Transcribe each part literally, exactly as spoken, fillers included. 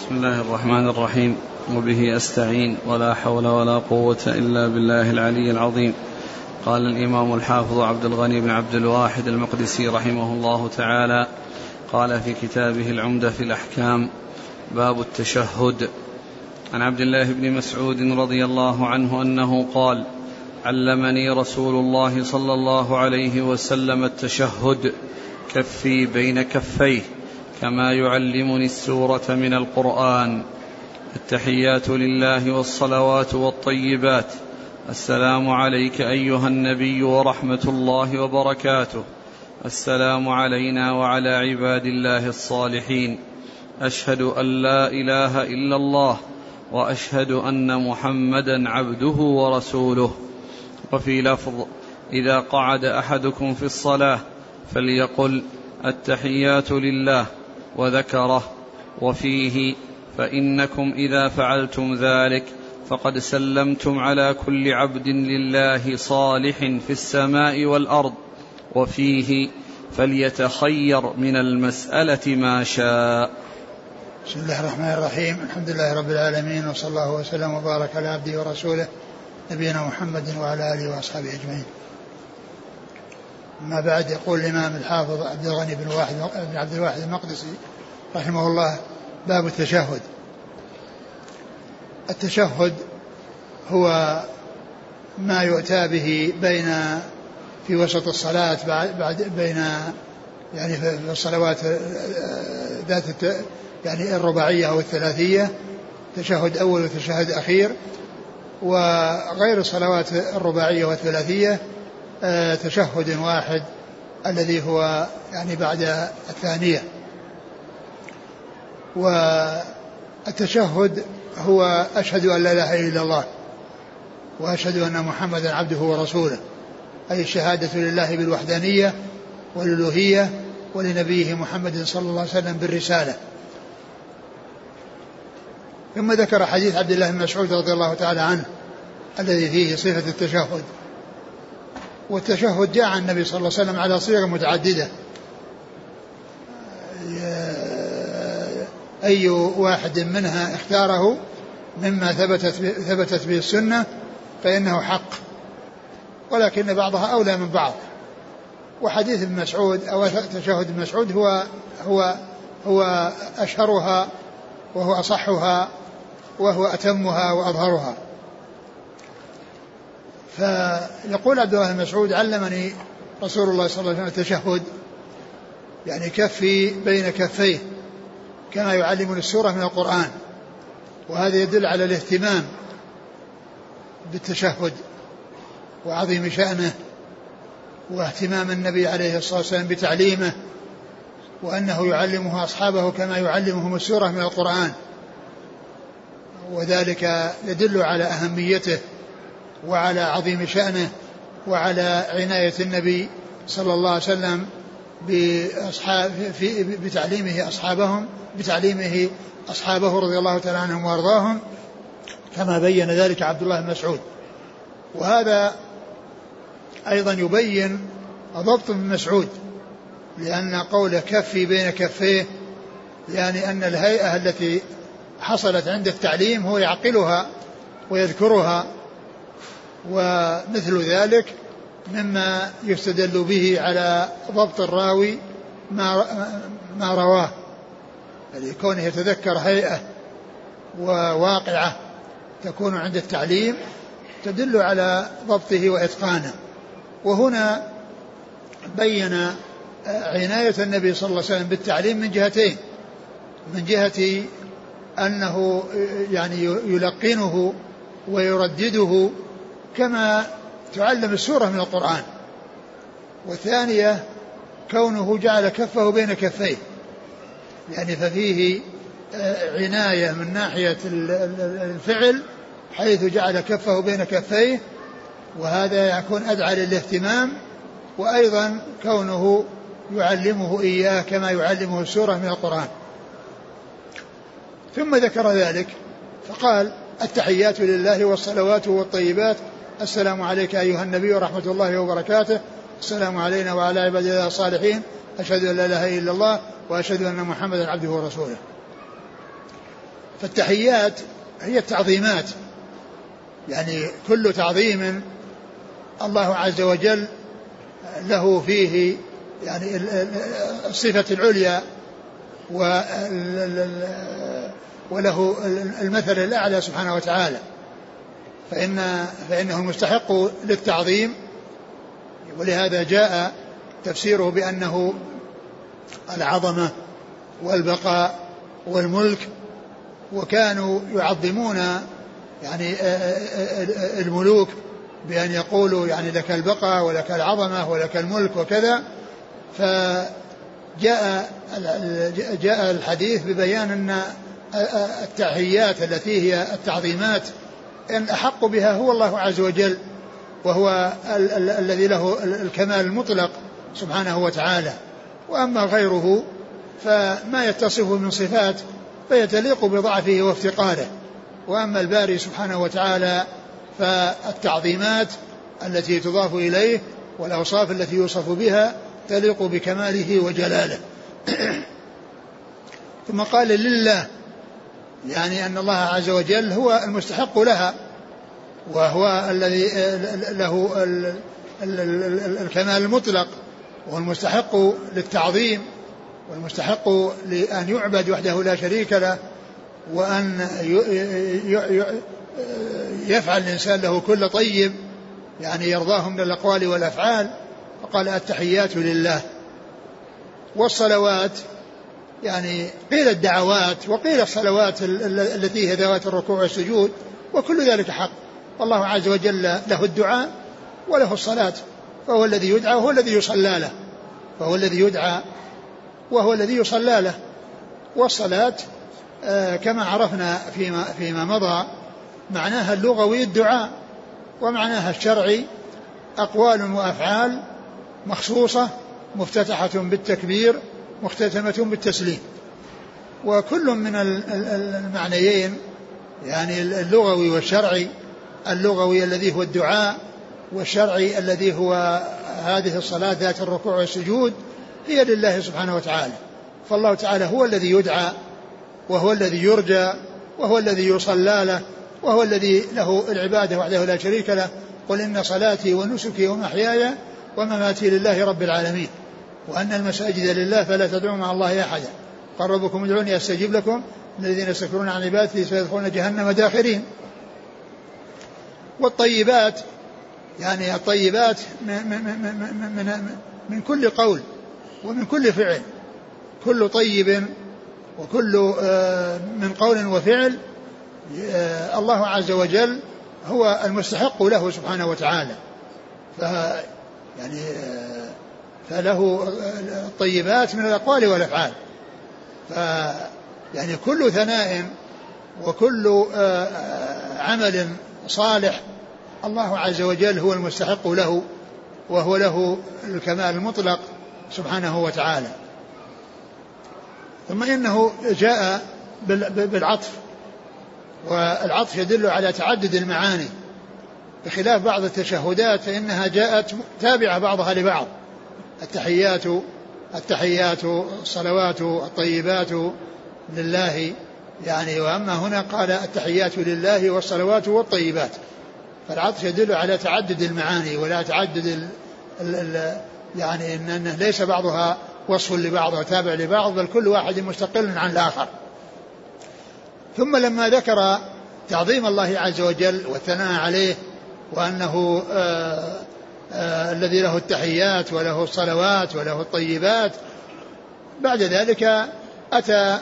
بسم الله الرحمن الرحيم، وبه أستعين، ولا حول ولا قوة إلا بالله العلي العظيم. قال الإمام الحافظ عبد الغني بن عبد الواحد المقدسي رحمه الله تعالى، قال في كتابه العمدة في الأحكام: باب التشهد. عن عبد الله بن مسعود رضي الله عنه أنه قال: علمني رسول الله صلى الله عليه وسلم التشهد، كفي بين كفيه، كما يعلمني السورة من القرآن: التحيات لله والصلوات والطيبات، السلام عليك أيها النبي ورحمة الله وبركاته، السلام علينا وعلى عباد الله الصالحين، أشهد أن لا إله إلا الله، وأشهد أن محمدا عبده ورسوله. وفي لفظ: إذا قعد أحدكم في الصلاة فليقل: التحيات لله، وذكره. وفيه: فإنكم إذا فعلتم ذلك فقد سلمتم على كل عبد لله صالح في السماء والأرض. وفيه: فليتخير من المسألة ما شاء. بسم الله الرحمن الرحيم، الحمد لله رب العالمين، وصلى الله وسلم وبارك على عبده ورسوله نبينا محمد وعلى آله وأصحابه أجمعين. ما بعد، يقول الإمام الحافظ عبد الغني بن واحد بن عبد الواحد المقدسي رحمه الله: باب التشهد. التشهد هو ما يؤتى به بين في وسط الصلاة بعد بين يعني في الصلوات ذات يعني الرباعية أو الثلاثية، تشهد أول وتشهد أخير. وغير الصلوات الرباعية والثلاثية تشهد واحد الذي هو يعني بعد الثانية. والتشهد هو أشهد أن لا إله إلا الله وأشهد أن محمدا عبده ورسوله، أي الشهادة لله بالوحدانية والألوهية، ولنبيه محمد صلى الله عليه وسلم بالرسالة. ثم ذكر حديث عبد الله بن مسعود رضي الله تعالى عنه الذي فيه صفة التشهد. والتشهد جاء عن النبي صلى الله عليه وسلم على صيغ متعددة، أي واحد منها اختاره مما ثبتت ثبتت به السنة فإنه حق، ولكن بعضها أولى من بعض. وحديث ابن مسعود أو تشهد ابن مسعود هو هو هو أشهرها وهو أصحها وهو أتمها وأظهرها. فيقول عبد الله بن مسعود: علمني رسول الله صلى الله عليه وسلم التشهد، يعني كفي بين كفيه كما يعلمني السورة من القرآن. وهذا يدل على الاهتمام بالتشهد وعظيم شأنه، واهتمام النبي عليه الصلاة والسلام بتعليمه، وأنه يعلمه أصحابه كما يعلمهم السورة من القرآن. وذلك يدل على أهميته وعلى عظيم شأنه وعلى عناية النبي صلى الله عليه وسلم بأصحاب في بتعليمه أصحابهم بتعليمه أصحابه رضي الله تعالى عنهم وأرضاهم، كما بين ذلك عبد الله بن مسعود. وهذا أيضا يبين ضبط ابن مسعود، لأن قوله كفي بين كفيه يعني أن الهيئة التي حصلت عند التعليم هو يعقلها ويذكرها، ومثل ذلك مما يستدل به على ضبط الراوي ما ما رواه، يعني كونه يتذكر هيئة وواقعة تكون عند التعليم تدل على ضبطه وإتقانه. وهنا بين عناية النبي صلى الله عليه وسلم بالتعليم من جهتين: من جهة أنه يعني يلقنه ويردده كما تعلم السورة من القرآن، والثانية كونه جعل كفه بين كفيه، يعني ففيه عناية من ناحية الفعل حيث جعل كفه بين كفيه، وهذا يكون أدعى للاهتمام، وأيضا كونه يعلمه إياه كما يعلمه السورة من القرآن. ثم ذكر ذلك فقال: التحيات لله والصلوات والطيبات، السلام عليك أيها النبي ورحمة الله وبركاته، السلام علينا وعلى عباد الله الصالحين، أشهد أن لا إله إلا الله وأشهد أن محمدا عبده ورسوله. فالتحيات هي التعظيمات، يعني كل تعظيم الله عز وجل له فيه يعني الصفة العليا وله المثل الأعلى سبحانه وتعالى، فإن فإنه المستحق للتعظيم. ولهذا جاء تفسيره بأنه العظمة والبقاء والملك، وكانوا يعظمون يعني الملوك بأن يقولوا يعني لك البقاء ولك العظمة ولك الملك وكذا. فجاء جاء الحديث ببيان أن التحيات التي هي التعظيمات أن أحق بها هو الله عز وجل، وهو ال- ال- الذي له الكمال المطلق سبحانه وتعالى. وأما غيره فما يتصف من صفات فيتليق بضعفه وافتقاره. وأما الباري سبحانه وتعالى فالتعظيمات التي تضاف إليه والأوصاف التي يوصف بها تليق بكماله وجلاله. ثم قال لله، يعني أن الله عز وجل هو المستحق لها، وهو الذي له الكمال المطلق، والمستحق للتعظيم، والمستحق لأن يعبد وحده لا شريك له، وأن يفعل الإنسان له كل طيب يعني يرضاه من الأقوال والأفعال. فقال التحيات لله. والصلوات يعني قيل الدعوات وقيل الصلوات التي هي ذوات الركوع والسجود، وكل ذلك حق. والله عز وجل له الدعاء وله الصلاة، فهو الذي يدعى وهو الذي يصلى له، فهو الذي يدعى وهو الذي يصلى له. والصلاة آه كما عرفنا فيما, فيما مضى معناها اللغوي الدعاء، ومعناها الشرعي أقوال وأفعال مخصوصة مفتتحة بالتكبير مختتمة بالتسليم. وكل من المعنيين يعني اللغوي والشرعي، اللغوي الذي هو الدعاء، والشرعي الذي هو هذه الصلاة ذات الركوع والسجود، هي لله سبحانه وتعالى. فالله تعالى هو الذي يدعى، وهو الذي يرجى، وهو الذي يصلى له، وهو الذي له العبادة وحده لا شريك له. قل إن صلاتي ونسكي ومحياي ومماتي لله رب العالمين، وأن المساجد لله فلا تدعوا مع الله أحدا، قال ربكم ادعوني أستجيب لكم، الذين يستكبرون عن عبادتي سيدخلون جهنم داخرين. والطيبات يعني الطيبات من, من, من, من, من كل قول ومن كل فعل، كل طيب وكل من قول وفعل الله عز وجل هو المستحق له سبحانه وتعالى. ف يعني فله الطيبات من الأقوال والأفعال. ف يعني كل ثناء وكل عمل صالح الله عز وجل هو المستحق له، وهو له الكمال المطلق سبحانه وتعالى. ثم إنه جاء بالعطف، والعطف يدل على تعدد المعاني، بخلاف بعض التشهدات فإنها جاءت تابعة بعضها لبعض. التحيات التحيات الصلوات الطيبات لله يعني، وأما هنا قال التحيات لله والصلوات والطيبات، فالعطف يدل على تعدد المعاني ولا تعدد ال ال ال يعني إنه ليس بعضها وصف لبعض وتابع لبعض، بل كل واحد مستقل عن الآخر. ثم لما ذكر تعظيم الله عز وجل والثناء عليه، وأنه آآ آآ الذي له التحيات وله الصلوات وله الطيبات، بعد ذلك أتى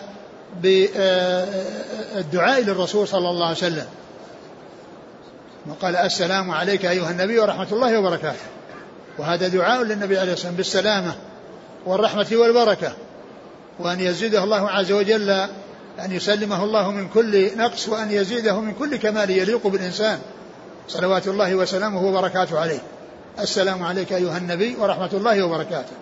بالدعاء للرسول صلى الله عليه وسلم، وقال السلام عليك أيها النبي ورحمة الله وبركاته. وهذا دعاء للنبي عليه الصلاة والسلام بالسلامة والرحمة والبركة، وأن يزيده الله عز وجل، أن يسلمه الله من كل نقص، وأن يزيده من كل كمال يليق بالإنسان، صلوات الله وسلامه وبركاته عليه. السلام عليك أيها النبي ورحمة الله وبركاته.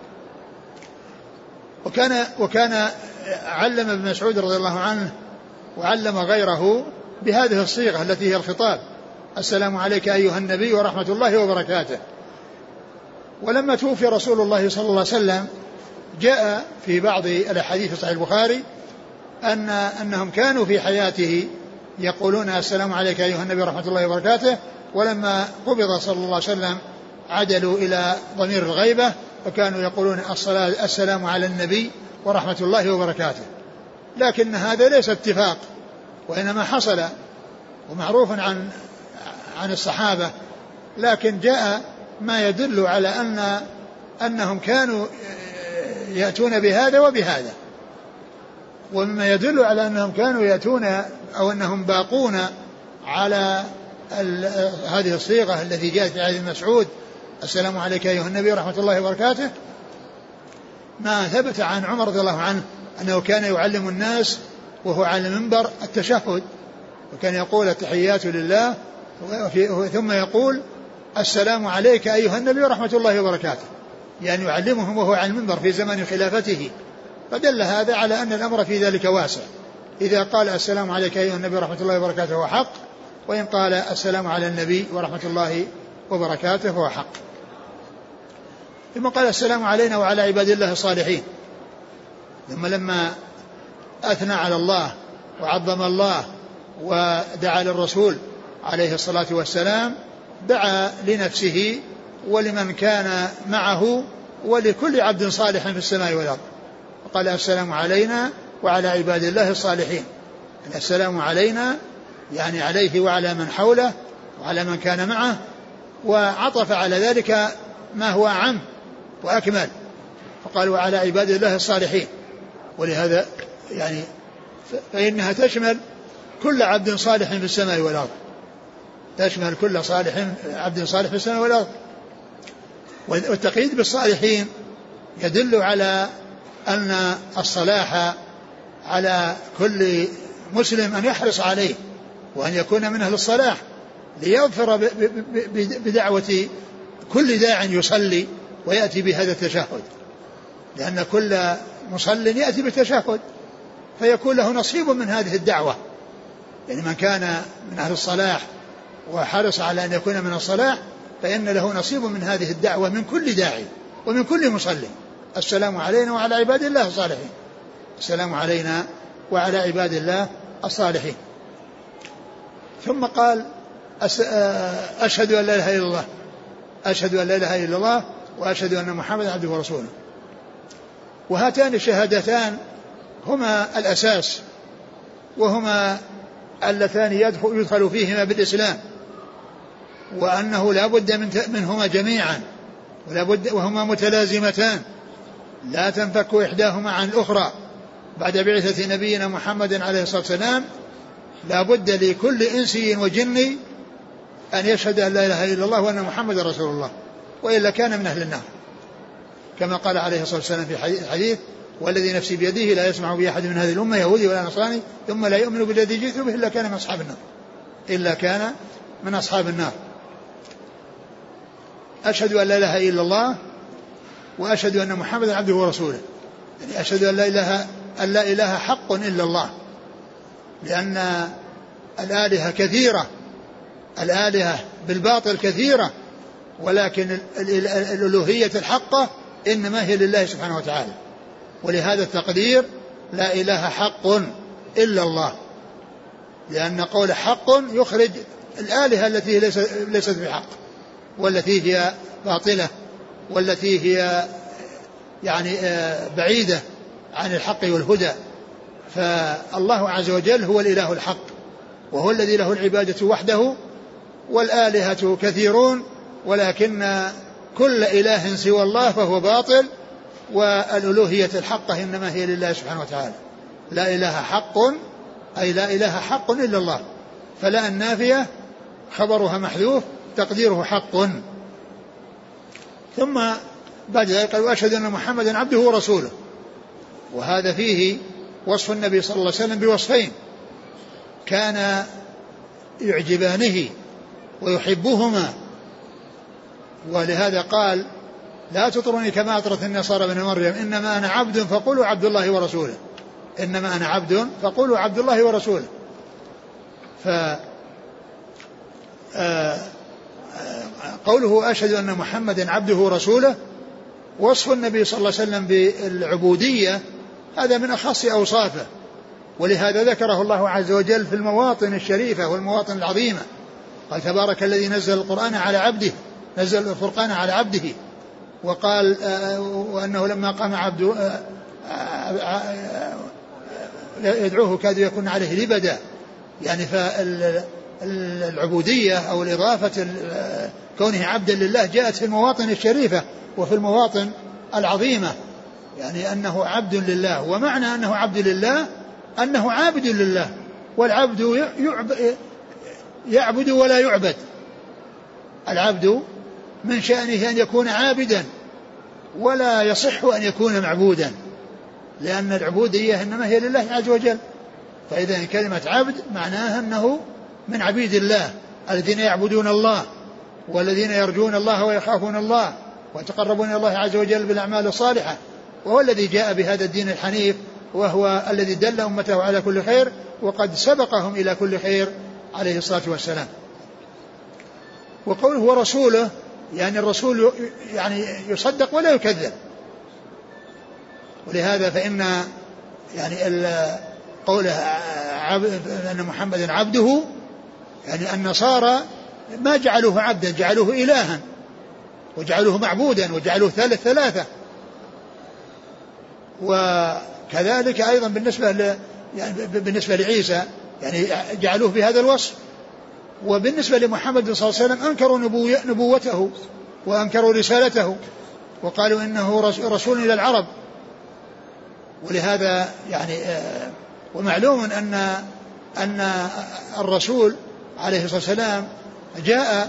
وكان وكان علم ابن مسعود رضي الله عنه وعلم غيره بهذه الصيغة التي هي الخطاب، السلام عليك أيها النبي ورحمة الله وبركاته. ولما توفي رسول الله صلى الله عليه وسلم جاء في بعض الأحاديث صحيح البخاري أن أنهم كانوا في حياته يقولون السلام عليك أيها النبي ورحمة الله وبركاته، ولما قبض صلى الله عليه وسلم عدلوا إلى ضمير الغيبة فكانوا يقولون الصلاة السلام على النبي ورحمة الله وبركاته. لكن هذا ليس اتفاق، وإنما حصل ومعروف عن عن الصحابة، لكن جاء ما يدل على أن أنهم كانوا يأتون بهذا وبهذا. ومما يدل على أنهم كانوا يأتون أو أنهم باقون على هذه الصيغة التي جاءت في حديث مسعود السلام عليك أيها النبي ورحمة الله وبركاته، ما ثبت عن عمر رضي الله عنه أنه كان يعلم الناس وهو على المنبر التشهد، وكان يقول التحيات لله ثم يقول السلام عليك أيها النبي ورحمة الله وبركاته، يعني يعلمهم وهو على المنبر في زمن خلافته. فدل هذا على أن الأمر في ذلك واسع، إذا قال السلام عليك أيها النبي ورحمة الله وبركاته هو حق، وإن قال السلام على النبي ورحمة الله وبركاته هو حق. ثم قال السلام علينا وعلى عباد الله الصالحين. ثم لما أثنى على الله وعظم الله ودعا للرسول عليه الصلاة والسلام دعا لنفسه ولمن كان معه ولكل عبد صالح في السماء والأرض، وقال السلام علينا وعلى عباد الله الصالحين. السلام علينا يعني عليه وعلى من حوله وعلى من كان معه، وعطف على ذلك ما هو أعم وأكمل، فقال وعلى عباد الله الصالحين. ولهذا يعني فإنها تشمل كل عبد صالح في السماء والأرض، تشمل كل صالح عبد صالح في السماء والأرض. والتقييد بالصالحين يدل على أن الصلاح على كل مسلم أن يحرص عليه وأن يكون من أهل الصلاح، ليغفر بدعوة كل داع يصلي ويأتي بهذا التشهد، لأن كل مصل يأتي بالتشهد فيكون له نصيب من هذه الدعوة. يعني من كان من أهل الصلاح وحرص على أن يكون من الصلاح فإن له نصيب من هذه الدعوة من كل داعي ومن كل مصلي. السلام علينا وعلى عباد الله الصالحين، السلام علينا وعلى عباد الله الصالحين. ثم قال أشهد أن لا إله إلا الله، أشهد أن لا إله إلا الله وأشهد أن محمدا عبده ورسوله. وهاتان الشهادتان هما الأساس، وهما اللتان يدخل, يدخل فيهما بالإسلام، وأنه لا بد من منهما جميعا، ولا بد وهما متلازمتان لا تنفك إحداهما عن الأخرى. بعد بعثة نبينا محمد عليه الصلاة والسلام لا بد لكل إنسي وجني أن يشهد أن لا إله إلا الله وأن محمد رسول الله، وإلا كان من أهل النار، كما قال عليه الصلاة والسلام في حديث والذي نفسي بيده لا يسمع بأحد من هذه الأمة يهودي ولا نصراني ثم لا يؤمن بالذي جئت به إلا كان من أصحاب النار، إلا كان من أصحاب النار. أشهد أن لا إله إلا الله وأشهد أن محمدا عبده ورسوله، يعني أشهد أن لا إله, أن لا إله حق إلا الله، لأن الآلهة كثيرة، الآلهة بالباطل كثيرة، ولكن الألوهية الحقة إنما هي لله سبحانه وتعالى. ولهذا التقدير لا إله حق إلا الله، لأن قول حق يخرج الآلهة التي ليست بحق والتي هي باطلة والتي هي يعني بعيدة عن الحق والهدى. فالله عز وجل هو الإله الحق، وهو الذي له العبادة وحده، والآلهة كثيرون ولكن كل إله سوى الله فهو باطل، والألوهية الحقة إنما هي لله سبحانه وتعالى. لا إله حق أي لا إله حق إلا الله، فلا النافية خبرها محذوف تقديره حق. ثم بعد ذلك قال وأشهد أن محمدا عبده ورسوله، وهذا فيه وصف النبي صلى الله عليه وسلم بوصفين كان يعجبانه ويحبهما، ولهذا قال لا تطرني كما أطرت النصارى بن مريم إنما أنا عبد فقولوا عبد الله ورسوله، إنما أنا عبد فقولوا عبد الله ورسوله. ف قوله أشهد أن محمدا عبده ورسوله وصف النبي صلى الله عليه وسلم بالعبودية هذا من أخص أوصافه، ولهذا ذكره الله عز وجل في المواطن الشريفة والمواطن العظيمة. قال تبارك الذي نزل القرآن على عبده، نزل الفرقان على عبده. وقال وأنه لما قام عبده يدعوه كاد يكون عليه لبدا. يعني فالعبودية أو الإضافة كونه عبدا لله جاءت في المواطن الشريفة وفي المواطن العظيمة، يعني أنه عبد لله. ومعنى أنه عبد لله أنه عابد لله، والعبد يعبد ولا يعبد. العبد من شأنه أن يكون عابدا ولا يصح أن يكون معبودا، لأن العبودية إنما هي لله عز وجل. فإذا كلمة عبد معناها أنه من عبيد الله الذين يعبدون الله والذين يرجون الله ويخافون الله ويتقربون إلى الله عز وجل بالأعمال الصالحة، وهو الذي جاء بهذا الدين الحنيف، وهو الذي دل أمته على كل خير وقد سبقهم إلى كل خير عليه الصلاة والسلام. وقوله ورسوله، يعني الرسول يعني يصدق ولا يكذب. ولهذا فإن يعني قوله أن محمدا عبده، يعني النصارى ما جعلوه عبدا، جعلوه إلها وجعلوه معبودا وجعلوه ثالث ثلاثة. وكذلك أيضا بالنسبة ل يعني بالنسبة لعيسى يعني جعلوه بهذا الوصف. وبالنسبة لمحمد صلى الله عليه وسلم أنكروا نبوته وأنكروا رسالته وقالوا إنه رسول إلى العرب. ولهذا يعني ومعلوم أن أن الرسول عليه الصلاة والسلام جاء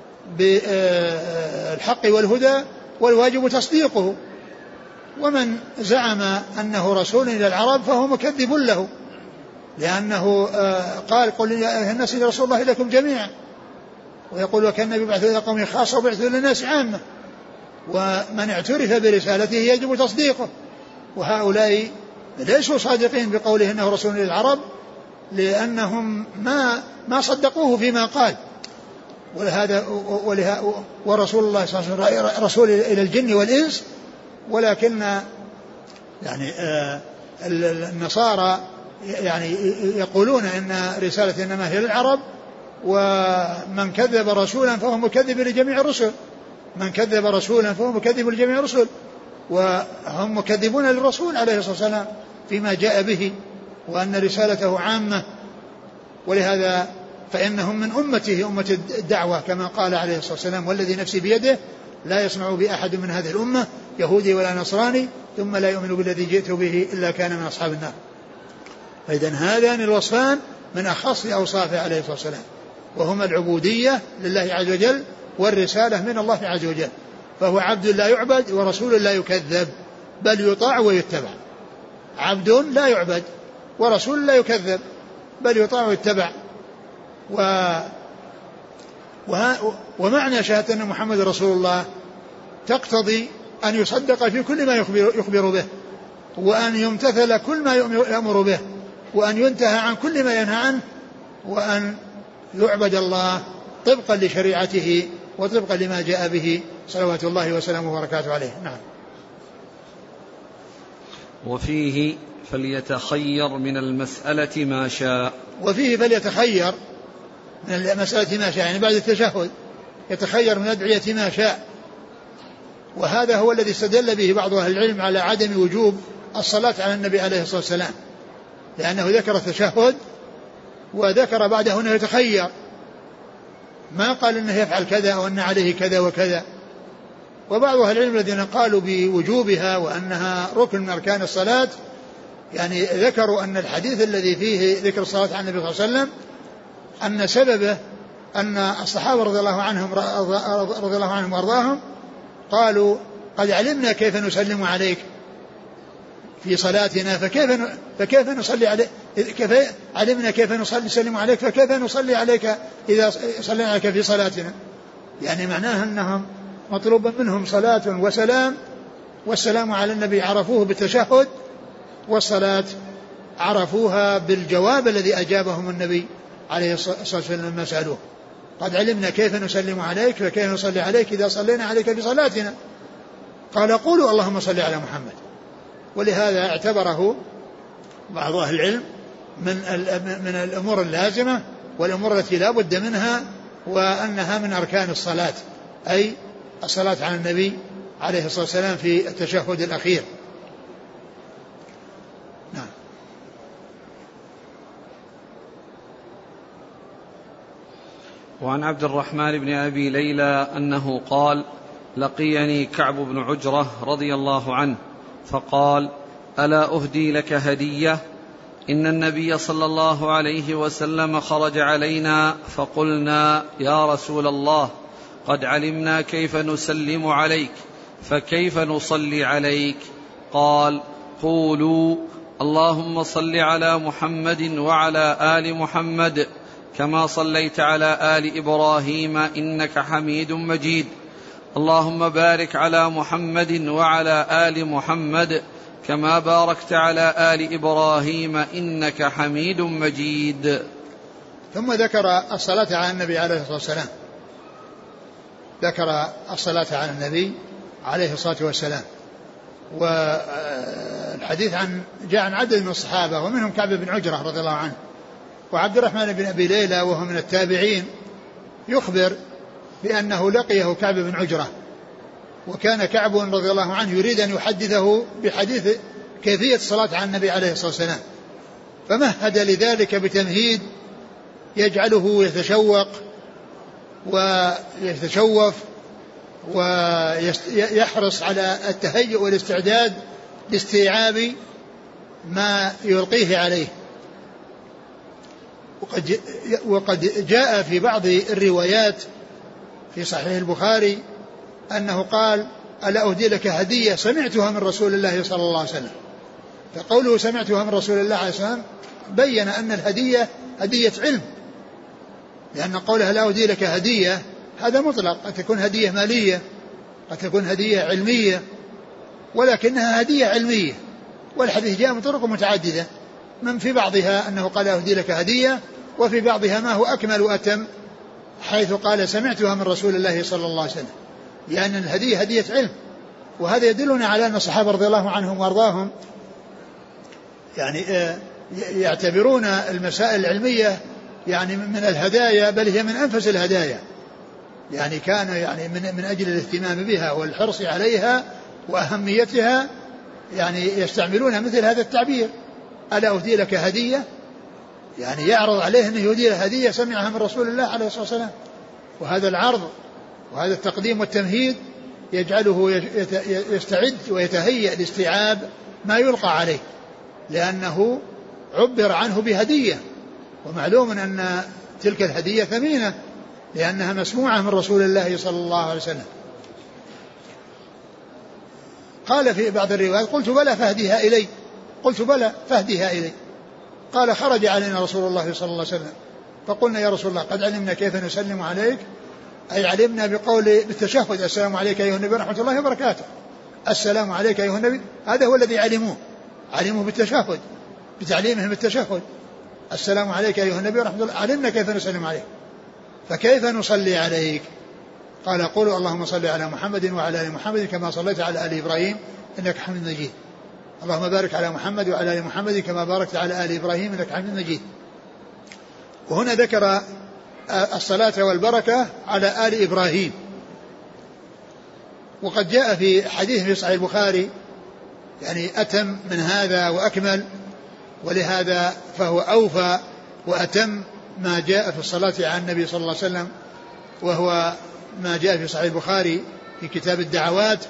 بالحق والهدى والواجب تصديقه، ومن زعم أنه رسول إلى العرب فهو مكذب له، لأنه قال قل يا الناس إن رسول الله إليكم جميعا، ويقول وكان النبي بعث إلى قومه خاصة وبعث إلى الناس عامة، ومن اعترف برسالته يجب تصديقه. وهؤلاء ليسوا صادقين بقوله إنه رسول إلى العرب، لأنهم ما ما صدقوه فيما قال. ولهذا ورسول الله صلى الله عليه وسلم رسول إلى الجن والإنس، ولكن يعني النصارى يعني يقولون إن رسالة إنما هي للعرب، ومن كذب رسولا فهو مكذب لجميع الرسل، من كذب رسولا فهو مكذب لجميع الرسل، وهم مكذبون للرسول عليه الصلاة والسلام فيما جاء به، وأن رسالته عامة. ولهذا فإنهم من أمته أمة الدعوة كما قال عليه الصلاة والسلام والذي نفسي بيده لا يسمع بأحد من هذه الأمة يهودي ولا نصراني ثم لا يؤمن بالذي جئت به إلا كان من أصحاب النار. فإذن هذان الوصفان من أخص أوصافه عليه الصلاة والسلام، وهما العبودية لله عز وجل والرسالة من الله عز وجل. فهو عبد لا يعبد ورسول لا يكذب بل يطاع ويتبع. عبد لا يعبد ورسول لا يكذب بل يطاع ويتبع. و ومعنى شهادة أن محمد رسول الله تقتضي أن يصدق في كل ما يخبر, يخبر به، وأن يمتثل كل ما يأمر به، وأن ينتهى عن كل ما ينهى عنه، وأن يعبد الله طبقا لشريعته وطبقا لما جاء به صلوات الله وسلامه وبركاته عليه. نعم. وفيه فليتخير من المسألة ما شاء. وفيه فليتخير من المسألة ما شاء، يعني بعد التشهد يتخير من أدعية ما شاء. وهذا هو الذي استدل به بعض أهل العلم على عدم وجوب الصلاة على النبي عليه الصلاة والسلام، لأنه ذكر التشهد وذكر بعده أنه يتخير، ما قال أنه يفعل كذا أو أن عليه كذا وكذا. وبعض أهل العلم الذين قالوا بوجوبها وأنها ركن من أركان الصلاة يعني ذكروا أن الحديث الذي فيه ذكر الصلاة على النبي صلى الله عليه وسلم أن سببه أن الصحابة رضي الله عنهم رضي الله عنهم وارضاهم قالوا قد علمنا كيف نسلم عليك في صلاتنا فكيف فكيف نصلي عليك، كيف علمنا كيف نصلي نسلم عليك فكيف نصلي عليك إذا صلينا عليك في صلاتنا. يعني معناها أنهم مطلوب منهم صلاة وسلام، والسلام على النبي عرفوه بالتشهد، والصلاة عرفوها بالجواب الذي أجابهم النبي عليه الصلاة والسلام لما سألوه. قد علمنا كيف نسلم عليك فكيف نصلي عليك إذا صلينا عليك في صلاتنا. قال قولوا اللهم صل على محمد. ولهذا اعتبره بعض أهل العلم من من الأمور اللازمة والأمور التي لا بد منها، وأنها من أركان الصلاة، أي الصلاة على النبي عليه الصلاة والسلام في التشهد الأخير. نعم. وعن عبد الرحمن بن أبي ليلى أنه قال: لقيني كعب بن عجرة رضي الله عنه فقال: ألا أهدي لك هدية؟ إن النبي صلى الله عليه وسلم خرج علينا فقلنا: يا رسول الله، قد علمنا كيف نسلم عليك، فكيف نصلي عليك؟ قال: قولوا: اللهم صل على محمد وعلى آل محمد كما صليت على آل إبراهيم إنك حميد مجيد، اللهم بارك على محمد وعلى آل محمد كما باركت على آل إبراهيم إنك حميد مجيد. ثم ذكر الصلاة على النبي عليه الصلاة والسلام، ذكر الصلاة على النبي عليه الصلاة والسلام. والحديث عن جاء عن عدد من الصحابة ومنهم كعب بن عجرة رضي الله عنه، وعبد الرحمن بن أبي ليلى وهو من التابعين يخبر بأنه لقيه كعب بن عجرة، وكان كعب رضي الله عنه يريد أن يحدثه بحديث كيفية الصلاة على النبي عليه الصلاة والسلام، فمهد لذلك بتمهيد يجعله يتشوق ويتشوف ويحرص على التهيؤ والاستعداد لاستيعاب ما يلقيه عليه. وقد وقد جاء في بعض الروايات في صحيح البخاري أنه قال: ألا أهدي لك هدية سمعتها من رسول الله صلى الله عليه وسلم. فقوله سمعتها من رسول الله عليه وسلم بين أن الهدية هدية علم، لأن قوله لا أهدي لك هدية هذا مطلق، قد تكون هدية مالية، قد تكون هدية علمية، ولكنها هدية علمية. والحديث جاء من طرق متعددة، من في بعضها أنه قال أهدي لك هدية، وفي بعضها ما هو أكمل وأتم حيث قال سمعتها من رسول الله صلى الله عليه وسلم، لأن الهدية هدية علم. وهذا يدلنا على أن الصحابة رضي الله عنهم وارضاهم يعني يعتبرون المسائل العلمية يعني من الهدايا، بل هي من أنفس الهدايا، يعني كان يعني من, من أجل الاهتمام بها والحرص عليها وأهميتها يعني يستعملون مثل هذا التعبير: ألا أهدي لك هدية، يعني يعرض عليه أنه يهدي له هدية سمعها من رسول الله عليه الصلاة والسلام. وهذا العرض وهذا التقديم والتمهيد يجعله يستعد ويتهيأ لاستيعاب ما يلقى عليه، لأنه عبر عنه بهدية، ومعلوم أن تلك الهدية ثمينة لأنها مسموعة من رسول الله صلى الله عليه وسلم. قال في بعض الروايات: قلت بلى فاهديها إلي، قلت بلى فاهديها إلي. قال: خرج علينا رسول الله صلى الله عليه وسلم فقلنا: يا رسول الله، قد علمنا كيف نسلم عليك، أي علمنا بقول بالتشهد: السلام عليك أيها النبي ورحمة الله وبركاته. السلام عليك أيها النبي، هذا هو الذي علموه، علموا بالتشهد، بتعليمهم بالتشهد: السلام عليك أيها النبي ورحمة الله. علمنا كيف نسلم عليك، فكيف نصلي عليك؟ قال: قولوا اللهم صل على محمد وعلى آل محمد كما صليت على آل إبراهيم إنك حميد مجيد، اللهم بارك على محمد وعلى آل محمد كما باركت على آل إبراهيم إنك حميد مجيد. وهنا ذكر الصلاة والبركة على آل إبراهيم. وقد جاء في حديث في صحيح البخاري يعني أتم من هذا وأكمل، ولهذا فهو أوفى وأتم ما جاء في الصلاة على النبي صلى الله عليه وسلم، وهو ما جاء في صحيح البخاري في كتاب الدعوات،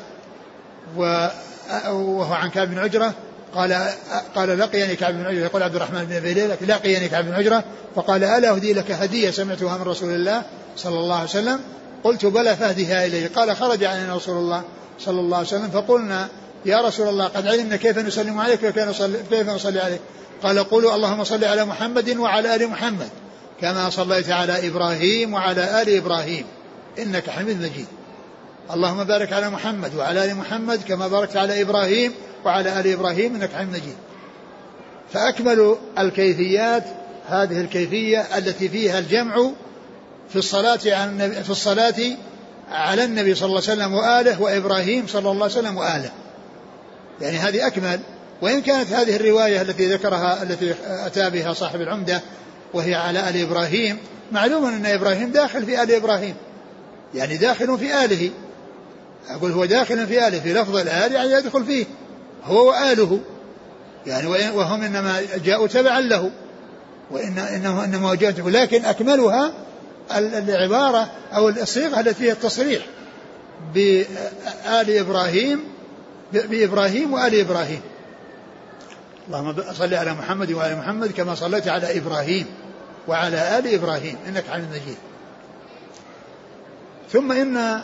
وهو عن كعب بن عجرة قال قال لقيني كعب بن عجرة، يقول عبد الرحمن بن أبي ليلى: لقيني كعب بن عجرة فقال: ألا أهدي لك هدية سمعتها من رسول الله صلى الله عليه وسلم؟ قلت بلى فاهدها إليه. قال: خرج علينا رسول الله صلى الله عليه وسلم فقلنا: يا رسول الله، قد علمنا كيف نسلم عليك وكيف نصلي عليك. قال: قولوا اللهم صل على محمد وعلى آل محمد كما صليت على إبراهيم وعلى آل إبراهيم إنك حميد مجيد، اللهم بارك على محمد وعلى آل محمد كما باركت على إبراهيم وعلى آل إبراهيم إنك حميد مجيد. فأكمل الكيفيات هذه الكيفية التي فيها الجمع في الصلاة على النبي في الصلاة على النبي صلى الله عليه وسلم وآله وإبراهيم صلى الله عليه وسلم وآله، يعني هذه أكمل وإن كانت هذه الرواية التي ذكرها التي أتى بها صاحب العمدة وهي على آل إبراهيم، معلوم أن إبراهيم داخل في آل إبراهيم، يعني داخل في آله، أقول هو داخل في آله، في لفظ الآل يعني يدخل فيه هو وآله، يعني وهم إنما جاءوا تبعا له، وإن إنه إنما وجهته، لكن أكملها العبارة أو الصيغة التي فيها التصريح بآل إبراهيم، بإبراهيم وآل إبراهيم. اللهم صل على محمد وعلى محمد كما صليت على إبراهيم وعلى آل إبراهيم إنك حميد مجيد. ثم إن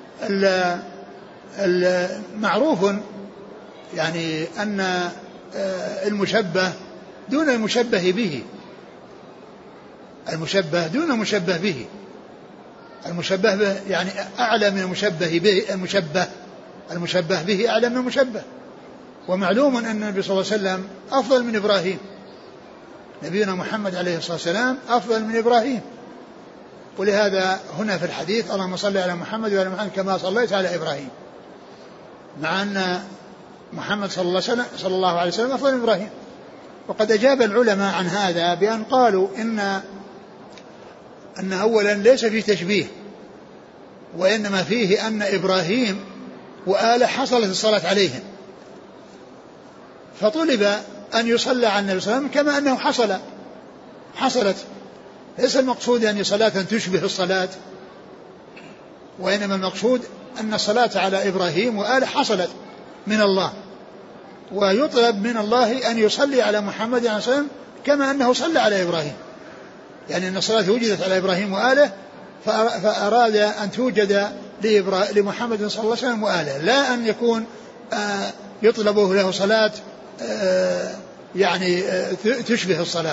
المعروف يعني أن المشبه دون المشبه به، المشبه دون المشبه به، المشبه به يعني أعلى من المشبه به، المشبه المشبه به أعلى من المشبه. ومعلوم أن النبي صلى الله عليه وسلم أفضل من إبراهيم، نبينا محمد عليه الصلاة والسلام أفضل من إبراهيم، ولهذا هنا في الحديث اللهم صل على محمد وعلى محمد كما صليت على إبراهيم، مع أن محمد صلى الله عليه وسلم, صلى الله عليه وسلم أفضل من إبراهيم. وقد أجاب العلماء عن هذا بأن قالوا إن أن أولا ليس فيه تشبيه، وإنما فيه أن إبراهيم وآله حصلت الصلاة عليهم، فطلب أن يصلى على النبي صلى الله عليه وسلم كما أنه حصل حصلت. ليس المقصود أن صلاة تشبه الصلاة، وإنما المقصود أن الصلاة على إبراهيم وآله حصلت من الله، ويطلب من الله أن يصلي على محمد صلى الله عليه وسلم كما أنه صلى على إبراهيم، يعني أن الصلاة وجدت على إبراهيم وآله فأراد أن توجد لمحمد صلى الله عليه وسلم وآله، لا أن يكون يطلبه له صلاة يعني تشبه الصلاة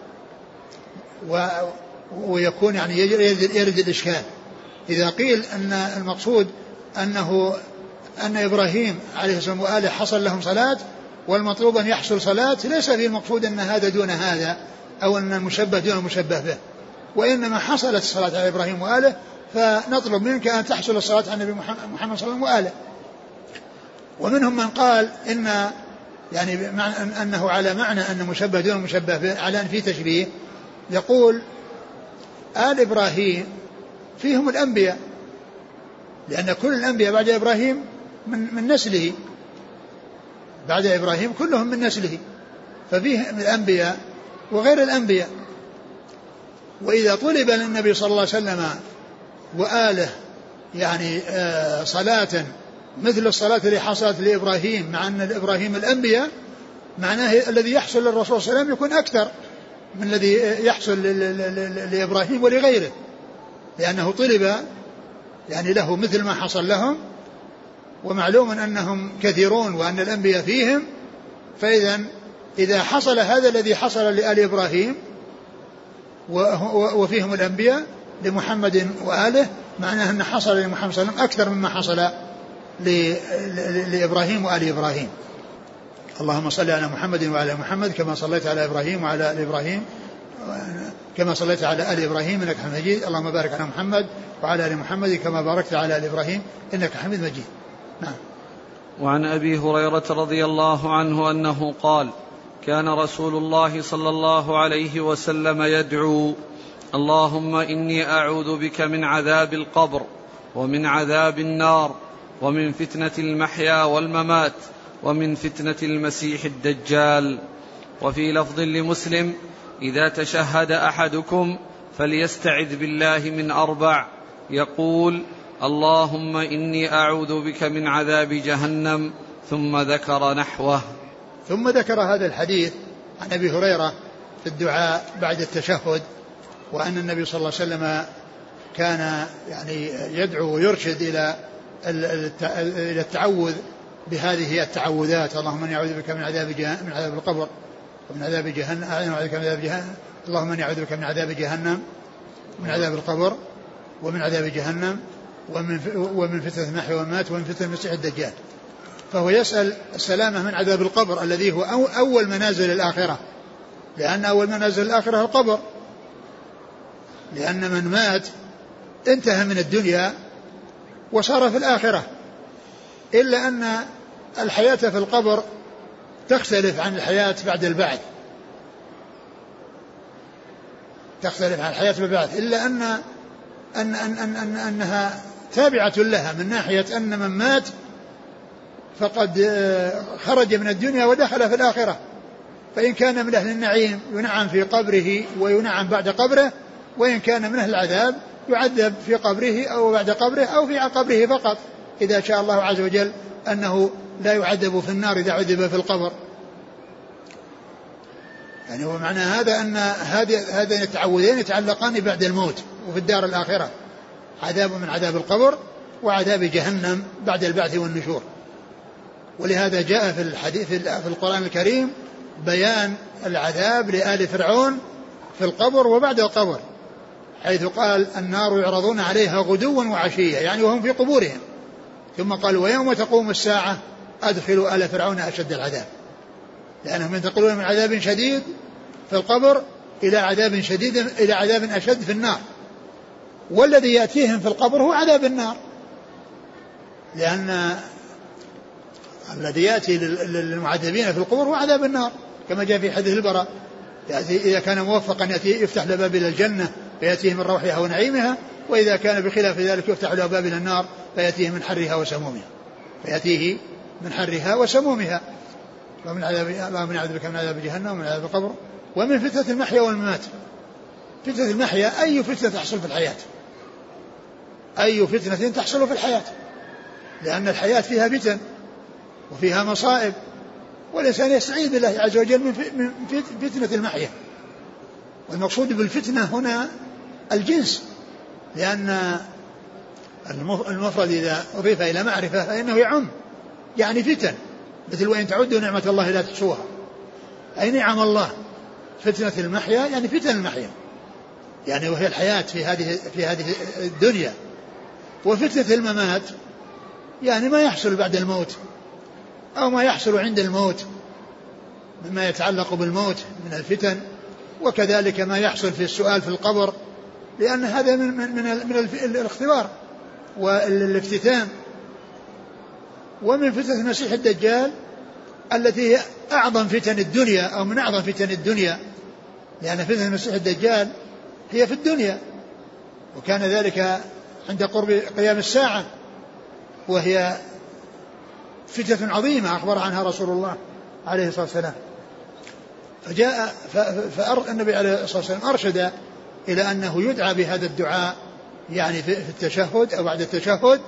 ويكون يعني يرد الإشكال إذا قيل أن المقصود أنه أن إبراهيم عليه السلام وآله حصل لهم صلاة والمطلوب أن يحصل صلاة، ليس في المقصود أن هذا دون هذا أو أن المشبه دون المشبه به، وإنما حصلت الصلاة على إبراهيم وآله فنطلب منك أن تحصل الصلاة على النبي محمد صلى الله عليه وسلم وآله. ومنهم من قال إن يعني أنه على معنى أن مشبه دون مشبه به، على أن في تشبيه، يقول آل إبراهيم فيهم الأنبياء، لأن كل الأنبياء بعد إبراهيم من, من نسله، بعد إبراهيم كلهم من نسله، ففيه الأنبياء وغير الأنبياء. وإذا طلب للنبي صلى الله عليه وسلم وآله يعني صلاة مثل الصلاة اللي حصلت لإبراهيم، مع أن إبراهيم الأنبياء، معناه الذي يحصل للرسول صلى الله عليه وسلم يكون أكثر من الذي يحصل لإبراهيم ولغيره، لأنه طلب يعني له مثل ما حصل لهم، ومعلوم أنهم كثيرون وأن الأنبياء فيهم، فإذا إذا حصل هذا الذي حصل لآل إبراهيم وفيهم الأنبياء لمحمد وآله، معناه أن حصل لمحمد صلى الله عليه وسلم أكثر مما حصل لإبراهيم وآل إبراهيم. اللهم صل على محمد وعلى محمد كما صليت على إبراهيم وعلى آل إبراهيم كما صليت على آل إبراهيم إنك حميد مجيد. اللهم بارك على محمد وعلى آل محمد كما باركت على آل إبراهيم إنك حميد مجيد. نعم. وعن أبي هريرة رضي الله عنه أنه قال: كان رسول الله صلى الله عليه وسلم يدعو: اللهم إني أعوذ بك من عذاب القبر ومن عذاب النار ومن فتنة المحيا والممات ومن فتنة المسيح الدجال. وفي لفظ لمسلم: إذا تشهد أحدكم فليستعذ بالله من أربع، يقول: اللهم إني أعوذ بك من عذاب جهنم، ثم ذكر نحوه. ثم ذكر هذا الحديث عن أبي هريرة في الدعاء بعد التشهد، وأن النبي صلى الله عليه وسلم كان يعني يدعو ويرشد إلى إلى التعوذ بهذه التعوذات: اللهم إني أعوذ بك من عذاب جهنم، من عذاب القبر ومن عذاب جهنم، أعوذ بك من عذاب جهنم، اللهم إني أعوذ بك من عذاب جهنم، من عذاب القبر ومن عذاب جهنم ومن ومن فتنة المحيا والممات ومن فتنة المسيح الدجال. فهو يسأل السلامة من عذاب القبر الذي هو أول منازل الآخرة، لأن أول منازل الآخرة القبر، لأن من مات انتهى من الدنيا وصار في الآخرة، إلا أن الحياة في القبر تختلف عن الحياة بعد البعث، تختلف عن الحياة بعد البعث، إلا أن أن أن أن أن أنها تابعة لها من ناحية أن من مات فقد خرج من الدنيا ودخل في الآخرة، فإن كان من أهل النعيم ينعم في قبره وينعم بعد قبره، وإن كان من أهل العذاب يعذب في قبره أو بعد قبره أو في قبره فقط، إذا شاء الله عز وجل أنه لا يعذب في النار إذا عذب في القبر. يعني هو معنى هذا أن هذين التعوذين يتعلقان بعد الموت وفي الدار الآخرة، عذاب من عذاب القبر وعذاب جهنم بعد البعث والنشور. ولهذا جاء في الحديث في القرآن الكريم بيان العذاب لآل فرعون في القبر وبعد القبر، حيث قال النار يعرضون عليها غدوا وعشيا، يعني وهم في قبورهم، ثم قال ويوم تقوم الساعة أدخلوا آل فرعون أشد العذاب، لأنهم ينتقلون من عذاب شديد في القبر إلى عذاب شديد إلى عذاب أشد في النار، والذي يأتيهم في القبر هو عذاب النار، لأن الذي يأتي للمعذبين في القبور هو عذاب النار، كما جاء في حديث البراء إذا كان موفقا يأتي يفتح له باب إلى الجنة فيأتيه من روحها ونعيمها، وإذا كان بخلاف ذلك يفتح له باب إلى النار فيأتيه من حرها وسمومها فيأتيه من حرها وسمومها. ومن عذاب اللهم نعوذ بك من عذاب جهنم ومن عذاب القبر ومن فتنة المحيا والممات. فتنة المحيا أي فتنة تحصل في الحياة، أي فتنة تحصل في الحياة، لأن الحياة فيها فتن وفيها مصائب، والإنسان يستعيذ بالله عز وجل من فتنة المحيا. والمقصود بالفتنة هنا الجنس، لأن المفرد إذا أضيف إلى معرفة فإنه يعم، يعني فتن، مثل وإن تعدوا نعمة الله لا تحصوها، أي نعم الله. فتنة المحيا يعني فتن المحيا، يعني وهي الحياة في هذه في هذه الدنيا. وفتنة الممات يعني ما يحصل بعد الموت أو ما يحصل عند الموت مما يتعلق بالموت من الفتن، وكذلك ما يحصل في السؤال في القبر، لأن هذا من من من الاختبار والافتتان. ومن فتنة المسيح الدجال التي هي أعظم فتن الدنيا أو من أعظم فتن الدنيا، لأن فتنة المسيح الدجال هي في الدنيا، وكان ذلك عند قرب قيام الساعة، وهي فتنة عظيمة أخبر عنها رسول الله عليه الصلاة والسلام. فجاء فالنبي عليه الصلاة والسلام أرشد إلى أنه يدعى بهذا الدعاء يعني في التشهد أو بعد التشهد،